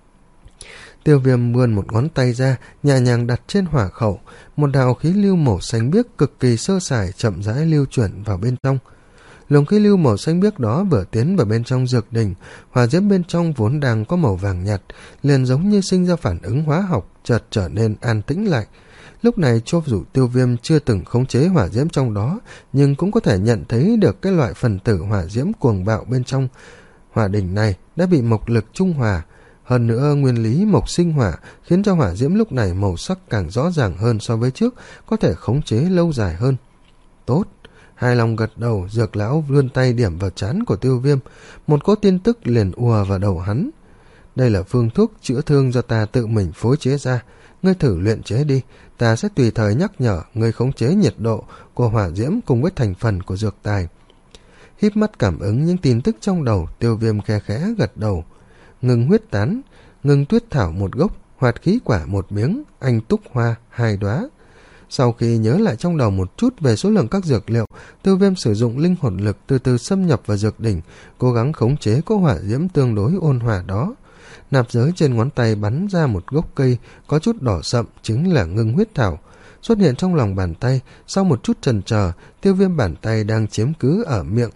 Tiêu Viêm vươn một ngón tay ra, nhẹ nhàng đặt trên hỏa khẩu, một đạo khí lưu màu xanh biếc cực kỳ sơ sài chậm rãi lưu chuyển vào bên trong. Luồng khí lưu màu xanh biếc đó vừa tiến vào bên trong dược đỉnh, hỏa diễm bên trong vốn đang có màu vàng nhạt, liền giống như sinh ra phản ứng hóa học, chợt trở nên an tĩnh lại. Lúc này cho dù Tiêu Viêm chưa từng khống chế hỏa diễm trong đó, nhưng cũng có thể nhận thấy được cái loại phần tử hỏa diễm cuồng bạo bên trong hỏa đỉnh này đã bị mộc lực trung hòa. Hơn nữa nguyên lý mộc sinh hỏa khiến cho hỏa diễm lúc này màu sắc càng rõ ràng hơn so với trước, có thể khống chế lâu dài hơn. Tốt. Hài lòng gật đầu, Dược lão vươn tay điểm vào trán của Tiêu Viêm, một cỗ tin tức liền ùa vào đầu hắn. Đây là phương thuốc chữa thương do ta tự mình phối chế ra, ngươi thử luyện chế đi, ta sẽ tùy thời nhắc nhở ngươi khống chế nhiệt độ của hỏa diễm cùng với thành phần của dược tài. Híp mắt cảm ứng những tin tức trong đầu, Tiêu Viêm khe khẽ gật đầu. Ngừng huyết tán, ngừng tuyết thảo một gốc, hoạt khí quả một miếng, anh túc hoa hai đóa. Sau khi nhớ lại trong đầu một chút về số lượng các dược liệu, Tiêu Viêm sử dụng linh hồn lực từ từ xâm nhập vào dược đỉnh, cố gắng khống chế có hỏa diễm tương đối ôn hòa đó. Nạp giới trên ngón tay bắn ra một gốc cây có chút đỏ sậm, chính là ngưng huyết thảo, xuất hiện trong lòng bàn tay. Sau một chút chần chờ, Tiêu Viêm bàn tay đang chiếm cứ ở miệng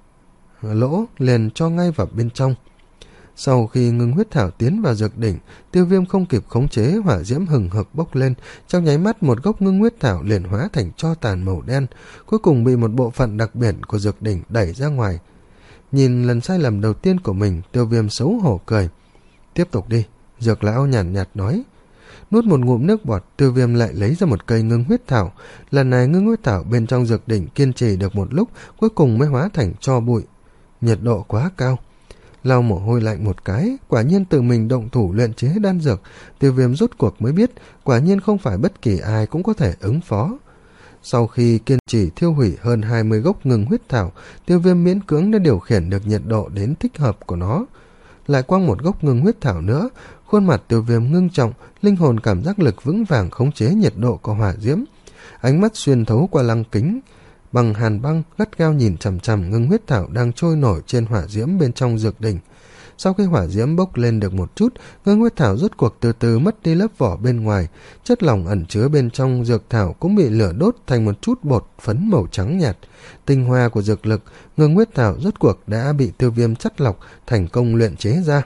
lỗ liền cho ngay vào bên trong. Sau khi ngưng huyết thảo tiến vào dược đỉnh, Tiêu Viêm không kịp khống chế, hỏa diễm hừng hực bốc lên, trong nháy mắt một gốc ngưng huyết thảo liền hóa thành tro tàn màu đen, cuối cùng bị một bộ phận đặc biệt của dược đỉnh đẩy ra ngoài. Nhìn lần sai lầm đầu tiên của mình, Tiêu Viêm xấu hổ cười. Tiếp tục đi, Dược lão nhàn nhạt nói. Nuốt một ngụm nước bọt, Tiêu Viêm lại lấy ra một cây ngưng huyết thảo. Lần này ngưng huyết thảo bên trong dược đỉnh kiên trì được một lúc, cuối cùng mới hóa thành tro bụi. Nhiệt độ quá cao. Lau mồ hôi lạnh một cái, quả nhiên tự mình động thủ luyện chế đan dược. Tiêu Viêm rốt cuộc mới biết, quả nhiên không phải bất kỳ ai cũng có thể ứng phó. Sau khi kiên trì thiêu hủy hơn hai mươi gốc ngưng huyết thảo, Tiêu Viêm miễn cưỡng đã điều khiển được nhiệt độ đến thích hợp của nó. Lại quăng một gốc ngưng huyết thảo nữa, khuôn mặt Tiêu Viêm ngưng trọng, linh hồn cảm giác lực vững vàng khống chế nhiệt độ của hỏa diễm. Ánh mắt xuyên thấu qua lăng kính bằng hàn băng, gắt gao nhìn chằm chằm ngưng huyết thảo đang trôi nổi trên hỏa diễm bên trong dược đỉnh. Sau khi hỏa diễm bốc lên được một chút, ngưng huyết thảo rốt cuộc từ từ mất đi lớp vỏ bên ngoài, chất lỏng ẩn chứa bên trong dược thảo cũng bị lửa đốt thành một chút bột phấn màu trắng nhạt. Tinh hoa của dược lực, ngưng huyết thảo rốt cuộc đã bị Tiêu Viêm chắt lọc thành công luyện chế ra.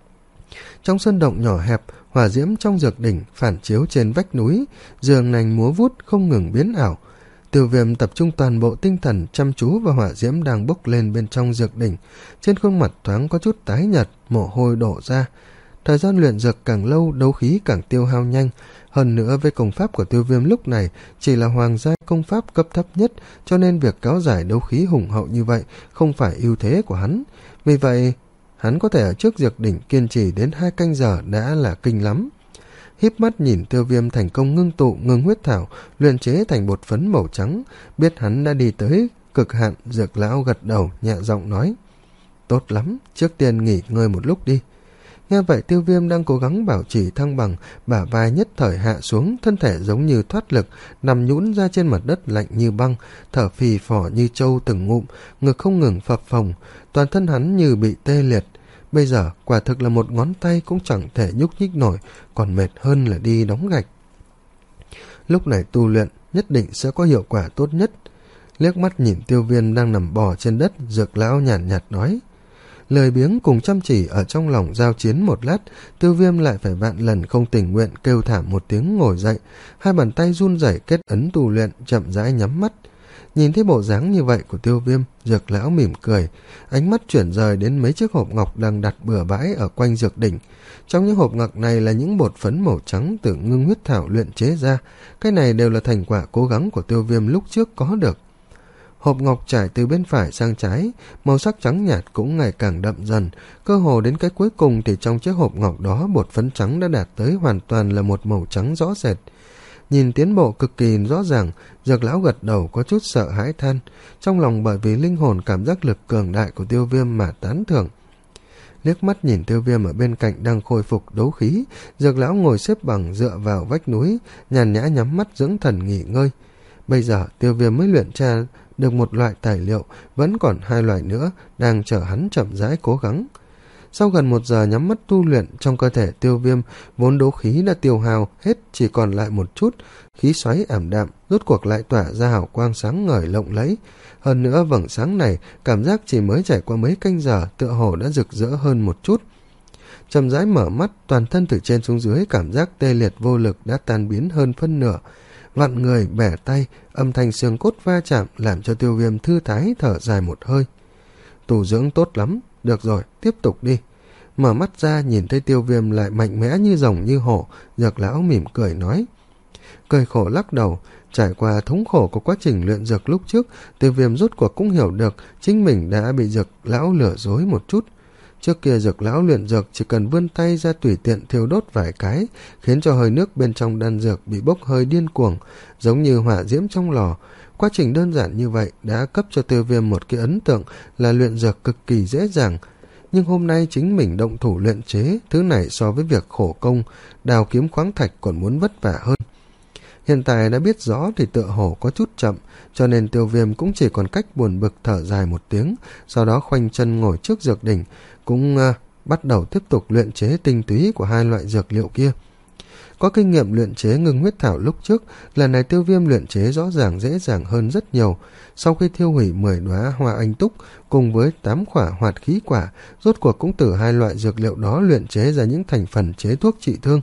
Trong sân động nhỏ hẹp, hỏa diễm trong dược đỉnh phản chiếu trên vách núi, giường nành múa vút không ngừng biến ảo. Tiêu Viêm tập trung toàn bộ tinh thần chăm chú vào hỏa diễm đang bốc lên bên trong dược đỉnh, trên khuôn mặt thoáng có chút tái nhợt, mồ hôi đổ ra. Thời gian luyện dược càng lâu, đấu khí càng tiêu hao nhanh. Hơn nữa với công pháp của Tiêu Viêm lúc này chỉ là hoàng gia công pháp cấp thấp nhất, cho nên việc kéo dài đấu khí hùng hậu như vậy không phải ưu thế của hắn. Vì vậy, hắn có thể ở trước dược đỉnh kiên trì đến hai canh giờ đã là kinh lắm. Híp mắt nhìn Tiêu Viêm thành công ngưng tụ ngưng huyết thảo, luyện chế thành bột phấn màu trắng, biết hắn đã đi tới cực hạn, Dược lão gật đầu nhẹ giọng nói. Tốt lắm, trước tiên nghỉ ngơi một lúc đi. Nghe vậy Tiêu Viêm đang cố gắng bảo trì thăng bằng, bả vai nhất thời hạ xuống, thân thể giống như thoát lực, nằm nhũn ra trên mặt đất lạnh như băng, thở phì phò như trâu từng ngụm, ngực không ngừng phập phồng, toàn thân hắn như bị tê liệt. bây giờ quả thực là một ngón tay cũng chẳng thể nhúc nhích nổi, còn mệt hơn là đi đóng gạch. Lúc này tu luyện nhất định sẽ có hiệu quả tốt nhất. Liếc mắt nhìn Tiêu Viêm đang nằm bò trên đất, Dược lão nhàn nhạt nói. Lời biếng cùng chăm chỉ ở trong lòng giao chiến một lát, Tiêu Viêm lại phải vạn lần không tình nguyện kêu thảm một tiếng ngồi dậy, hai bàn tay run rẩy kết ấn tu luyện, chậm rãi nhắm mắt. Nhìn thấy bộ dáng như vậy của Tiêu Viêm, Dược lão mỉm cười, ánh mắt chuyển rời đến mấy chiếc hộp ngọc đang đặt bừa bãi ở quanh dược đỉnh. Trong những hộp ngọc này là những bột phấn màu trắng từ ngưng huyết thảo luyện chế ra, cái này đều là thành quả cố gắng của Tiêu Viêm lúc trước có được. Hộp ngọc trải từ bên phải sang trái, màu sắc trắng nhạt cũng ngày càng đậm dần, cơ hồ đến cái cuối cùng thì trong chiếc hộp ngọc đó bột phấn trắng đã đạt tới hoàn toàn là một màu trắng rõ rệt. Nhìn tiến bộ cực kỳ rõ ràng, Dược lão gật đầu có chút sợ hãi than, trong lòng bởi vì linh hồn cảm giác lực cường đại của Tiêu Viêm mà tán thưởng. Liếc mắt nhìn Tiêu Viêm ở bên cạnh đang khôi phục đấu khí, Dược lão ngồi xếp bằng dựa vào vách núi, nhàn nhã nhắm mắt dưỡng thần nghỉ ngơi. Bây giờ Tiêu Viêm mới luyện tra được một loại tài liệu, vẫn còn hai loại nữa đang chờ hắn chậm rãi cố gắng. Sau gần một giờ nhắm mắt tu luyện, trong cơ thể Tiêu Viêm vốn đấu khí đã tiêu hao hết, chỉ còn lại một chút, khí xoáy ảm đạm rốt cuộc lại tỏa ra hào quang sáng ngời lộng lẫy. Hơn nữa vầng sáng này cảm giác chỉ mới trải qua mấy canh giờ tựa hồ đã rực rỡ hơn một chút. Chậm rãi mở mắt, toàn thân từ trên xuống dưới cảm giác tê liệt vô lực đã tan biến hơn phân nửa. Vặn người bẻ tay, âm thanh xương cốt va chạm làm cho Tiêu Viêm thư thái thở dài một hơi. Tu dưỡng tốt lắm, được rồi, tiếp tục đi. Mở mắt ra nhìn thấy Tiêu Viêm lại mạnh mẽ như rồng như hổ, Dược lão mỉm cười nói. Cười khổ lắc đầu, trải qua thống khổ của quá trình luyện dược lúc trước, Tiêu Viêm rốt cuộc cũng hiểu được chính mình đã bị Dược lão lừa dối một chút. Trước kia Dược lão luyện dược chỉ cần vươn tay ra tùy tiện thiêu đốt vài cái, khiến cho hơi nước bên trong đan dược bị bốc hơi điên cuồng, giống như hỏa diễm trong lò. Quá trình đơn giản như vậy đã cấp cho Tiêu Viêm một cái ấn tượng là luyện dược cực kỳ dễ dàng. Nhưng hôm nay chính mình động thủ luyện chế, thứ này so với việc khổ công đào kiếm khoáng thạch còn muốn vất vả hơn. Hiện tại đã biết rõ thì tựa hồ có chút chậm, cho nên Tiêu Viêm cũng chỉ còn cách buồn bực thở dài một tiếng, sau đó khoanh chân ngồi trước dược đỉnh, cũng uh, bắt đầu tiếp tục luyện chế tinh túy của hai loại dược liệu kia. Có kinh nghiệm luyện chế ngưng huyết thảo lúc trước, lần này Tiêu Viêm luyện chế rõ ràng dễ dàng hơn rất nhiều. Sau khi thiêu hủy mười đóa hoa anh túc cùng với tám quả hoạt khí quả, rốt cuộc cũng từ hai loại dược liệu đó luyện chế ra những thành phần chế thuốc trị thương.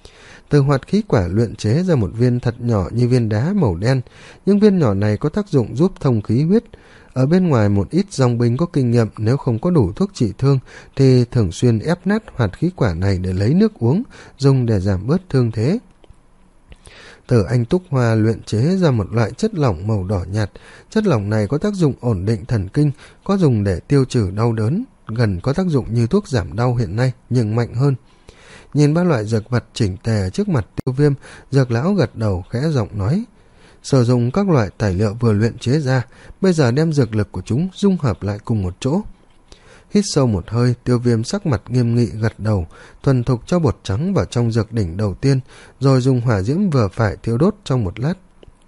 Từ hoạt khí quả luyện chế ra một viên thật nhỏ như viên đá màu đen, những viên nhỏ này có tác dụng giúp thông khí huyết. Ở bên ngoài một ít dòng binh có kinh nghiệm nếu không có đủ thuốc trị thương thì thường xuyên ép nát hoạt khí quả này để lấy nước uống, dùng để giảm bớt thương thế. Từ anh túc hoa luyện chế ra một loại chất lỏng màu đỏ nhạt, chất lỏng này có tác dụng ổn định thần kinh, có dùng để tiêu trừ đau đớn, gần có tác dụng như thuốc giảm đau hiện nay nhưng mạnh hơn. Nhìn ba loại dược vật chỉnh tề trước mặt Tiêu Viêm, Dược lão gật đầu khẽ giọng nói. Sử dụng các loại tài liệu vừa luyện chế ra, bây giờ đem dược lực của chúng dung hợp lại cùng một chỗ. Hít sâu một hơi, Tiêu Viêm sắc mặt nghiêm nghị gật đầu, thuần thục cho bột trắng vào trong dược đỉnh đầu tiên, rồi dùng hỏa diễm vừa phải thiêu đốt trong một lát.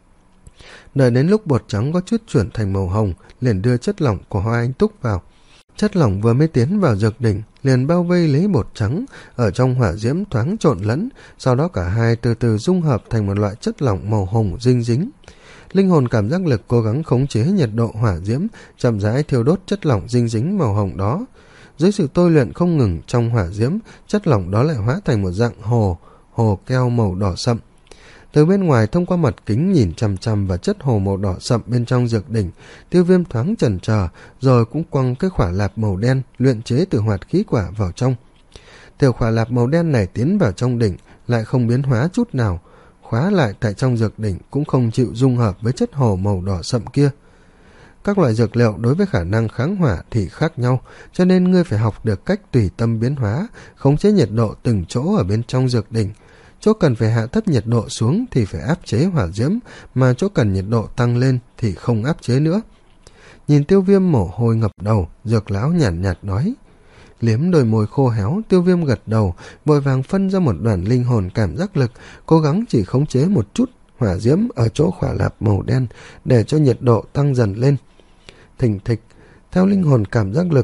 Đợi đến lúc bột trắng có chút chuyển thành màu hồng, liền đưa chất lỏng của hoa anh túc vào. Chất lỏng vừa mới tiến vào dược đỉnh, liền bao vây lấy bột trắng, ở trong hỏa diễm thoáng trộn lẫn, sau đó cả hai từ từ dung hợp thành một loại chất lỏng màu hồng dinh dính. Linh hồn cảm giác lực cố gắng khống chế nhiệt độ hỏa diễm, chậm rãi thiêu đốt chất lỏng dinh dính màu hồng đó. Dưới sự tôi luyện không ngừng trong hỏa diễm, chất lỏng đó lại hóa thành một dạng hồ, hồ keo màu đỏ sậm. Từ bên ngoài thông qua mặt kính nhìn chằm chằm vào chất hồ màu đỏ sậm bên trong dược đỉnh, Tiêu Viêm thoáng chần chờ, rồi cũng quăng cái khỏa lạp màu đen luyện chế từ hoạt khí quả vào trong. Tiểu khỏa lạp màu đen này tiến vào trong đỉnh lại không biến hóa chút nào, khóa lại tại trong dược đỉnh cũng không chịu dung hợp với chất hồ màu đỏ sậm kia. Các loại dược liệu đối với khả năng kháng hỏa thì khác nhau, cho nên ngươi phải học được cách tùy tâm biến hóa, khống chế nhiệt độ từng chỗ ở bên trong dược đỉnh. Chỗ cần phải hạ thấp nhiệt độ xuống thì phải áp chế hỏa diễm, mà chỗ cần nhiệt độ tăng lên thì không áp chế nữa. Nhìn Tiêu Viêm mồ hôi ngập đầu, Dược lão nhàn nhạt, nhạt nói. Liếm đôi môi khô héo, Tiêu Viêm gật đầu, vội vàng phân ra một đoàn linh hồn cảm giác lực, cố gắng chỉ khống chế một chút hỏa diễm ở chỗ khỏa lạp màu đen để cho nhiệt độ tăng dần lên. Thình thịch, theo linh hồn cảm giác lực,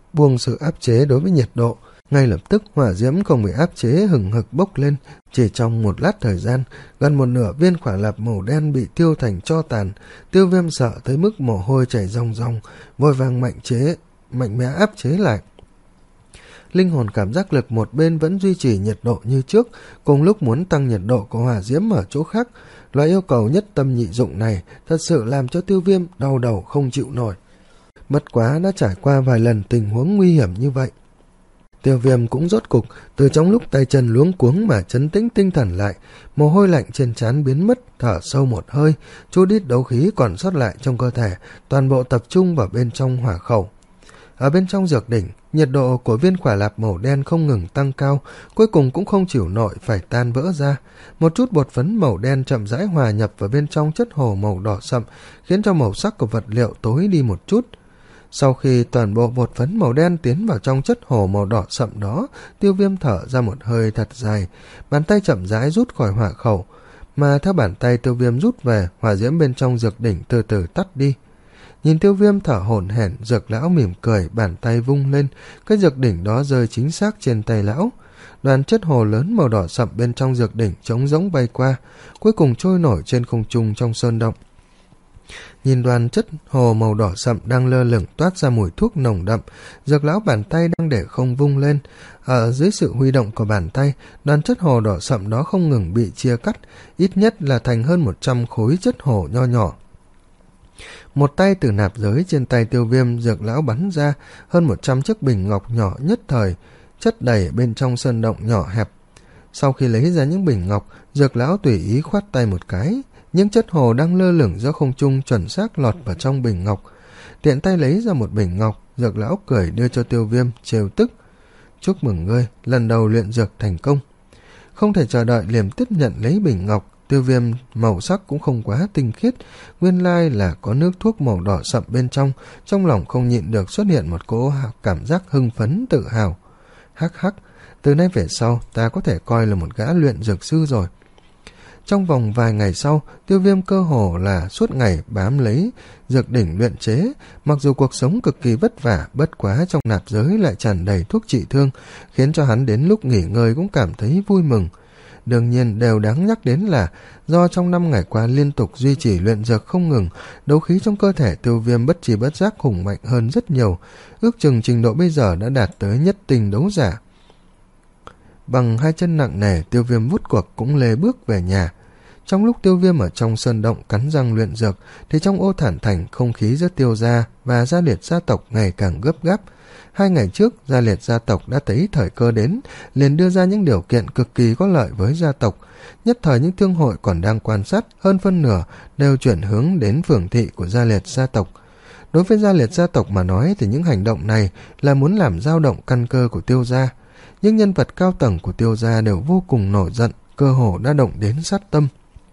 buông sự áp chế đối với nhiệt độ. Ngay lập tức hỏa diễm không bị áp chế hừng hực bốc lên. Chỉ trong một lát thời gian, gần một nửa viên khỏa lạp màu đen bị tiêu thành tro tàn. Tiêu Viêm sợ tới mức mồ hôi chảy ròng ròng, vội vàng mạnh chế mạnh mẽ áp chế lại. Linh hồn cảm giác lực một bên vẫn duy trì nhiệt độ như trước, cùng lúc muốn tăng nhiệt độ của hỏa diễm ở chỗ khác. Loại yêu cầu nhất tâm nhị dụng này thật sự làm cho Tiêu Viêm đau đầu không chịu nổi. Bất quá đã trải qua vài lần tình huống nguy hiểm như vậy, Tiêu Viêm cũng rốt cục từ trong lúc tay chân luống cuống mà trấn tĩnh tinh thần lại, mồ hôi lạnh trên trán biến mất, thở sâu một hơi, chút ít đấu khí còn sót lại trong cơ thể toàn bộ tập trung vào bên trong hỏa khẩu. Ở bên trong dược đỉnh, nhiệt độ của viên khỏa lạp màu đen không ngừng tăng cao, cuối cùng cũng không chịu nổi phải tan vỡ ra. Một chút bột phấn màu đen chậm rãi hòa nhập vào bên trong chất hồ màu đỏ sậm, khiến cho màu sắc của vật liệu tối đi một chút. Sau khi toàn bộ bột phấn màu đen tiến vào trong chất hồ màu đỏ sậm đó, Tiêu Viêm thở ra một hơi thật dài, bàn tay chậm rãi rút khỏi hỏa khẩu, mà theo bàn tay Tiêu Viêm rút về, hỏa diễm bên trong dược đỉnh từ từ tắt đi. Nhìn Tiêu Viêm thở hổn hển, Dược lão mỉm cười, bàn tay vung lên, cái dược đỉnh đó rơi chính xác trên tay lão. Đoàn chất hồ lớn màu đỏ sậm bên trong dược đỉnh trống rỗng bay qua, cuối cùng trôi nổi trên không trung trong sơn động. Nhìn đoàn chất hồ màu đỏ sậm đang lơ lửng toát ra mùi thuốc nồng đậm, Dược lão bàn tay đang để không vung lên. Ở dưới sự huy động của bàn tay, đoàn chất hồ đỏ sậm đó không ngừng bị chia cắt, ít nhất là thành hơn một trăm khối chất hồ nho nhỏ. Một tay từ nạp giới trên tay Tiêu Viêm, Dược lão bắn ra hơn một trăm chiếc bình ngọc nhỏ nhất thời, chất đầy bên trong sơn động nhỏ hẹp. Sau khi lấy ra những bình ngọc, Dược lão tùy ý khoát tay một cái, những chất hồ đang lơ lửng giữa không trung chuẩn xác lọt vào trong bình ngọc. Tiện tay lấy ra một bình ngọc, Dược lão cười đưa cho Tiêu Viêm, trêu tức: "Chúc mừng ngươi, lần đầu luyện dược thành công." Không thể chờ đợi liền tiếp nhận lấy bình ngọc. Tiêu Viêm màu sắc cũng không quá tinh khiết, nguyên lai là có nước thuốc màu đỏ sậm bên trong, trong lòng không nhịn được xuất hiện một cỗ cảm giác hưng phấn tự hào. Hắc hắc, từ nay về sau ta có thể coi là một gã luyện dược sư rồi. Trong vòng vài ngày sau, Tiêu Viêm cơ hồ là suốt ngày bám lấy dược đỉnh luyện chế, mặc dù cuộc sống cực kỳ vất vả, bất quá trong nạp giới lại tràn đầy thuốc trị thương, khiến cho hắn đến lúc nghỉ ngơi cũng cảm thấy vui mừng. Đương nhiên đều đáng nhắc đến là do trong năm ngày qua liên tục duy trì luyện dược không ngừng, đấu khí trong cơ thể Tiêu Viêm bất tri bất giác hùng mạnh hơn rất nhiều, ước chừng trình độ bây giờ đã đạt tới nhất tinh đấu giả. Bằng hai chân nặng nề, Tiêu Viêm vút cuộc cũng lê bước về nhà. Trong lúc Tiêu Viêm ở trong sơn động cắn răng luyện dược, thì trong Ô Thản Thành không khí giữa Tiêu gia và Gia Liệt gia tộc ngày càng gấp gáp. Hai ngày trước, Gia Liệt gia tộc đã thấy thời cơ đến, liền đưa ra những điều kiện cực kỳ có lợi với gia tộc. Nhất thời những thương hội còn đang quan sát, hơn phân nửa đều chuyển hướng đến phường thị của Gia Liệt gia tộc. Đối với Gia Liệt gia tộc mà nói thì những hành động này là muốn làm dao động căn cơ của Tiêu gia. Những nhân vật cao tầng của Tiêu gia đều vô cùng nổi giận, cơ hồ đã động đến sát tâm.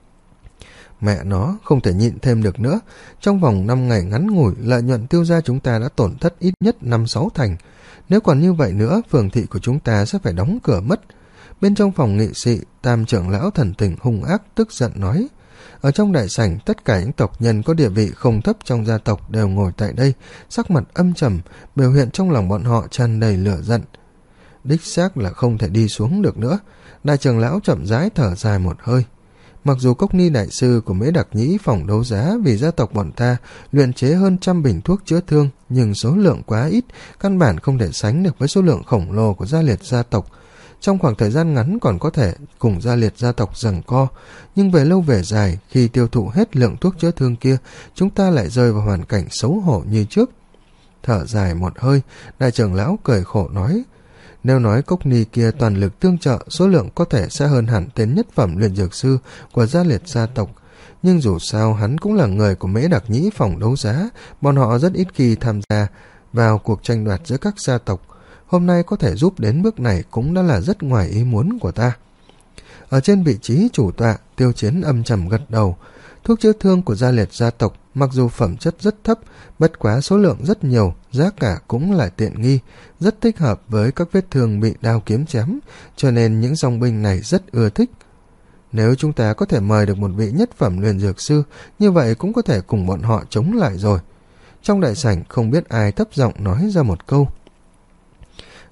Mẹ nó, không thể nhịn thêm được nữa. Trong vòng năm ngày ngắn ngủi, lợi nhuận Tiêu gia chúng ta đã tổn thất ít nhất năm sáu thành. Nếu còn như vậy nữa, phường thị của chúng ta sẽ phải đóng cửa mất. Bên trong phòng nghị sĩ, Tam trưởng lão thần tình hung ác tức giận nói. Ở trong đại sảnh, tất cả những tộc nhân có địa vị không thấp trong gia tộc đều ngồi tại đây, sắc mặt âm trầm, biểu hiện trong lòng bọn họ tràn đầy lửa giận. Đích xác là không thể đi xuống được nữa. Đại trưởng lão chậm rãi thở dài một hơi. Mặc dù Cốc Ni đại sư của Mễ Đặc Nhĩ phòng đấu giá vì gia tộc bọn ta luyện chế hơn trăm bình thuốc chữa thương, nhưng số lượng quá ít, căn bản không thể sánh được với số lượng khổng lồ của Gia Liệt gia tộc. Trong khoảng thời gian ngắn còn có thể cùng Gia Liệt gia tộc giằng co, nhưng về lâu về dài, khi tiêu thụ hết lượng thuốc chữa thương kia, chúng ta lại rơi vào hoàn cảnh xấu hổ như trước. Thở dài một hơi, đại trưởng lão cười khổ nói: Nếu nói Cốc Ni kia toàn lực tương trợ, số lượng có thể sẽ hơn hẳn tên nhất phẩm luyện dược sư của Gia Liệt gia tộc. Nhưng dù sao hắn cũng là người của Mễ Đặc Nhĩ phòng đấu giá, bọn họ rất ít khi tham gia vào cuộc tranh đoạt giữa các gia tộc. Hôm nay có thể giúp đến bước này cũng đã là rất ngoài ý muốn của ta. Ở trên vị trí chủ tọa, Tiêu Chiến âm trầm gật đầu. Thuốc chữa thương của Gia Liệt gia tộc mặc dù phẩm chất rất thấp, bất quá số lượng rất nhiều, giá cả cũng là tiện nghi, rất thích hợp với các vết thương bị đao kiếm chém, cho nên những dòng binh này rất ưa thích. Nếu chúng ta có thể mời được một vị nhất phẩm luyện dược sư, như vậy cũng có thể cùng bọn họ chống lại rồi. Trong đại sảnh không biết ai thấp giọng nói ra một câu.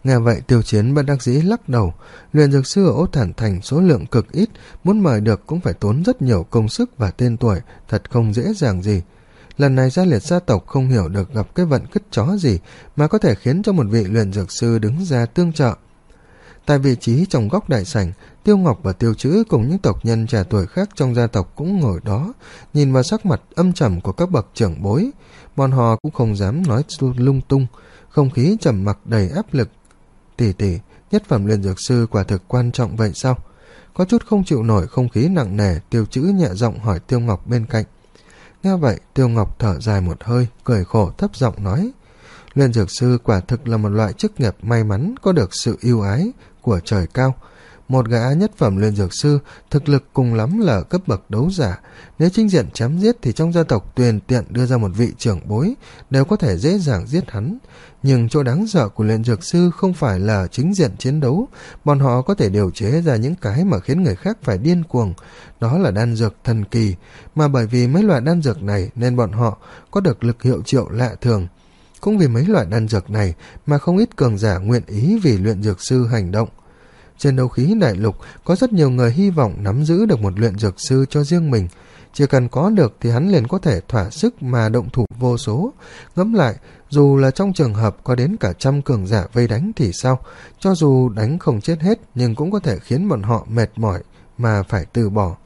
Nghe vậy Tiêu Chiến bất đắc dĩ lắc đầu, luyện dược sư ở Ô Thản Thành số lượng cực ít, muốn mời được cũng phải tốn rất nhiều công sức và tên tuổi, thật không dễ dàng gì. Lần này Gia Liệt gia tộc không hiểu được gặp cái vận cứt chó gì mà có thể khiến cho một vị luyện dược sư đứng ra tương trợ. Tại vị trí trong góc đại sảnh, Tiêu Ngọc và Tiêu Trữ cùng những tộc nhân trẻ tuổi khác trong gia tộc cũng ngồi đó, nhìn vào sắc mặt âm trầm của các bậc trưởng bối. Bọn họ cũng không dám nói lung tung, không khí trầm mặc đầy áp lực. Tỷ tỷ, nhất phẩm luyện dược sư quả thực quan trọng vậy sao? Có chút không chịu nổi không khí nặng nề, Tiêu Trữ nhẹ giọng hỏi Tiêu Ngọc bên cạnh. Nghe vậy, Tiêu Ngọc thở dài một hơi, cười khổ thấp giọng nói. Luyện dược sư quả thực là một loại chức nghiệp may mắn có được sự ưu ái của trời cao. Một gã nhất phẩm luyện dược sư thực lực cùng lắm là cấp bậc đấu giả, nếu chính diện chém giết thì trong gia tộc tùy tiện đưa ra một vị trưởng bối đều có thể dễ dàng giết hắn. Nhưng chỗ đáng sợ của luyện dược sư không phải là chính diện chiến đấu, bọn họ có thể điều chế ra những cái mà khiến người khác phải điên cuồng, đó là đan dược thần kỳ, mà bởi vì mấy loại đan dược này nên bọn họ có được lực hiệu triệu lạ thường. Cũng vì mấy loại đan dược này mà không ít cường giả nguyện ý vì luyện dược sư hành động. Trên đấu khí đại lục có rất nhiều người hy vọng nắm giữ được một luyện dược sư cho riêng mình. Chỉ cần có được thì hắn liền có thể thỏa sức mà động thủ vô số. Ngẫm lại, dù là trong trường hợp có đến cả trăm cường giả vây đánh thì sao? Cho dù đánh không chết hết nhưng cũng có thể khiến bọn họ mệt mỏi mà phải từ bỏ.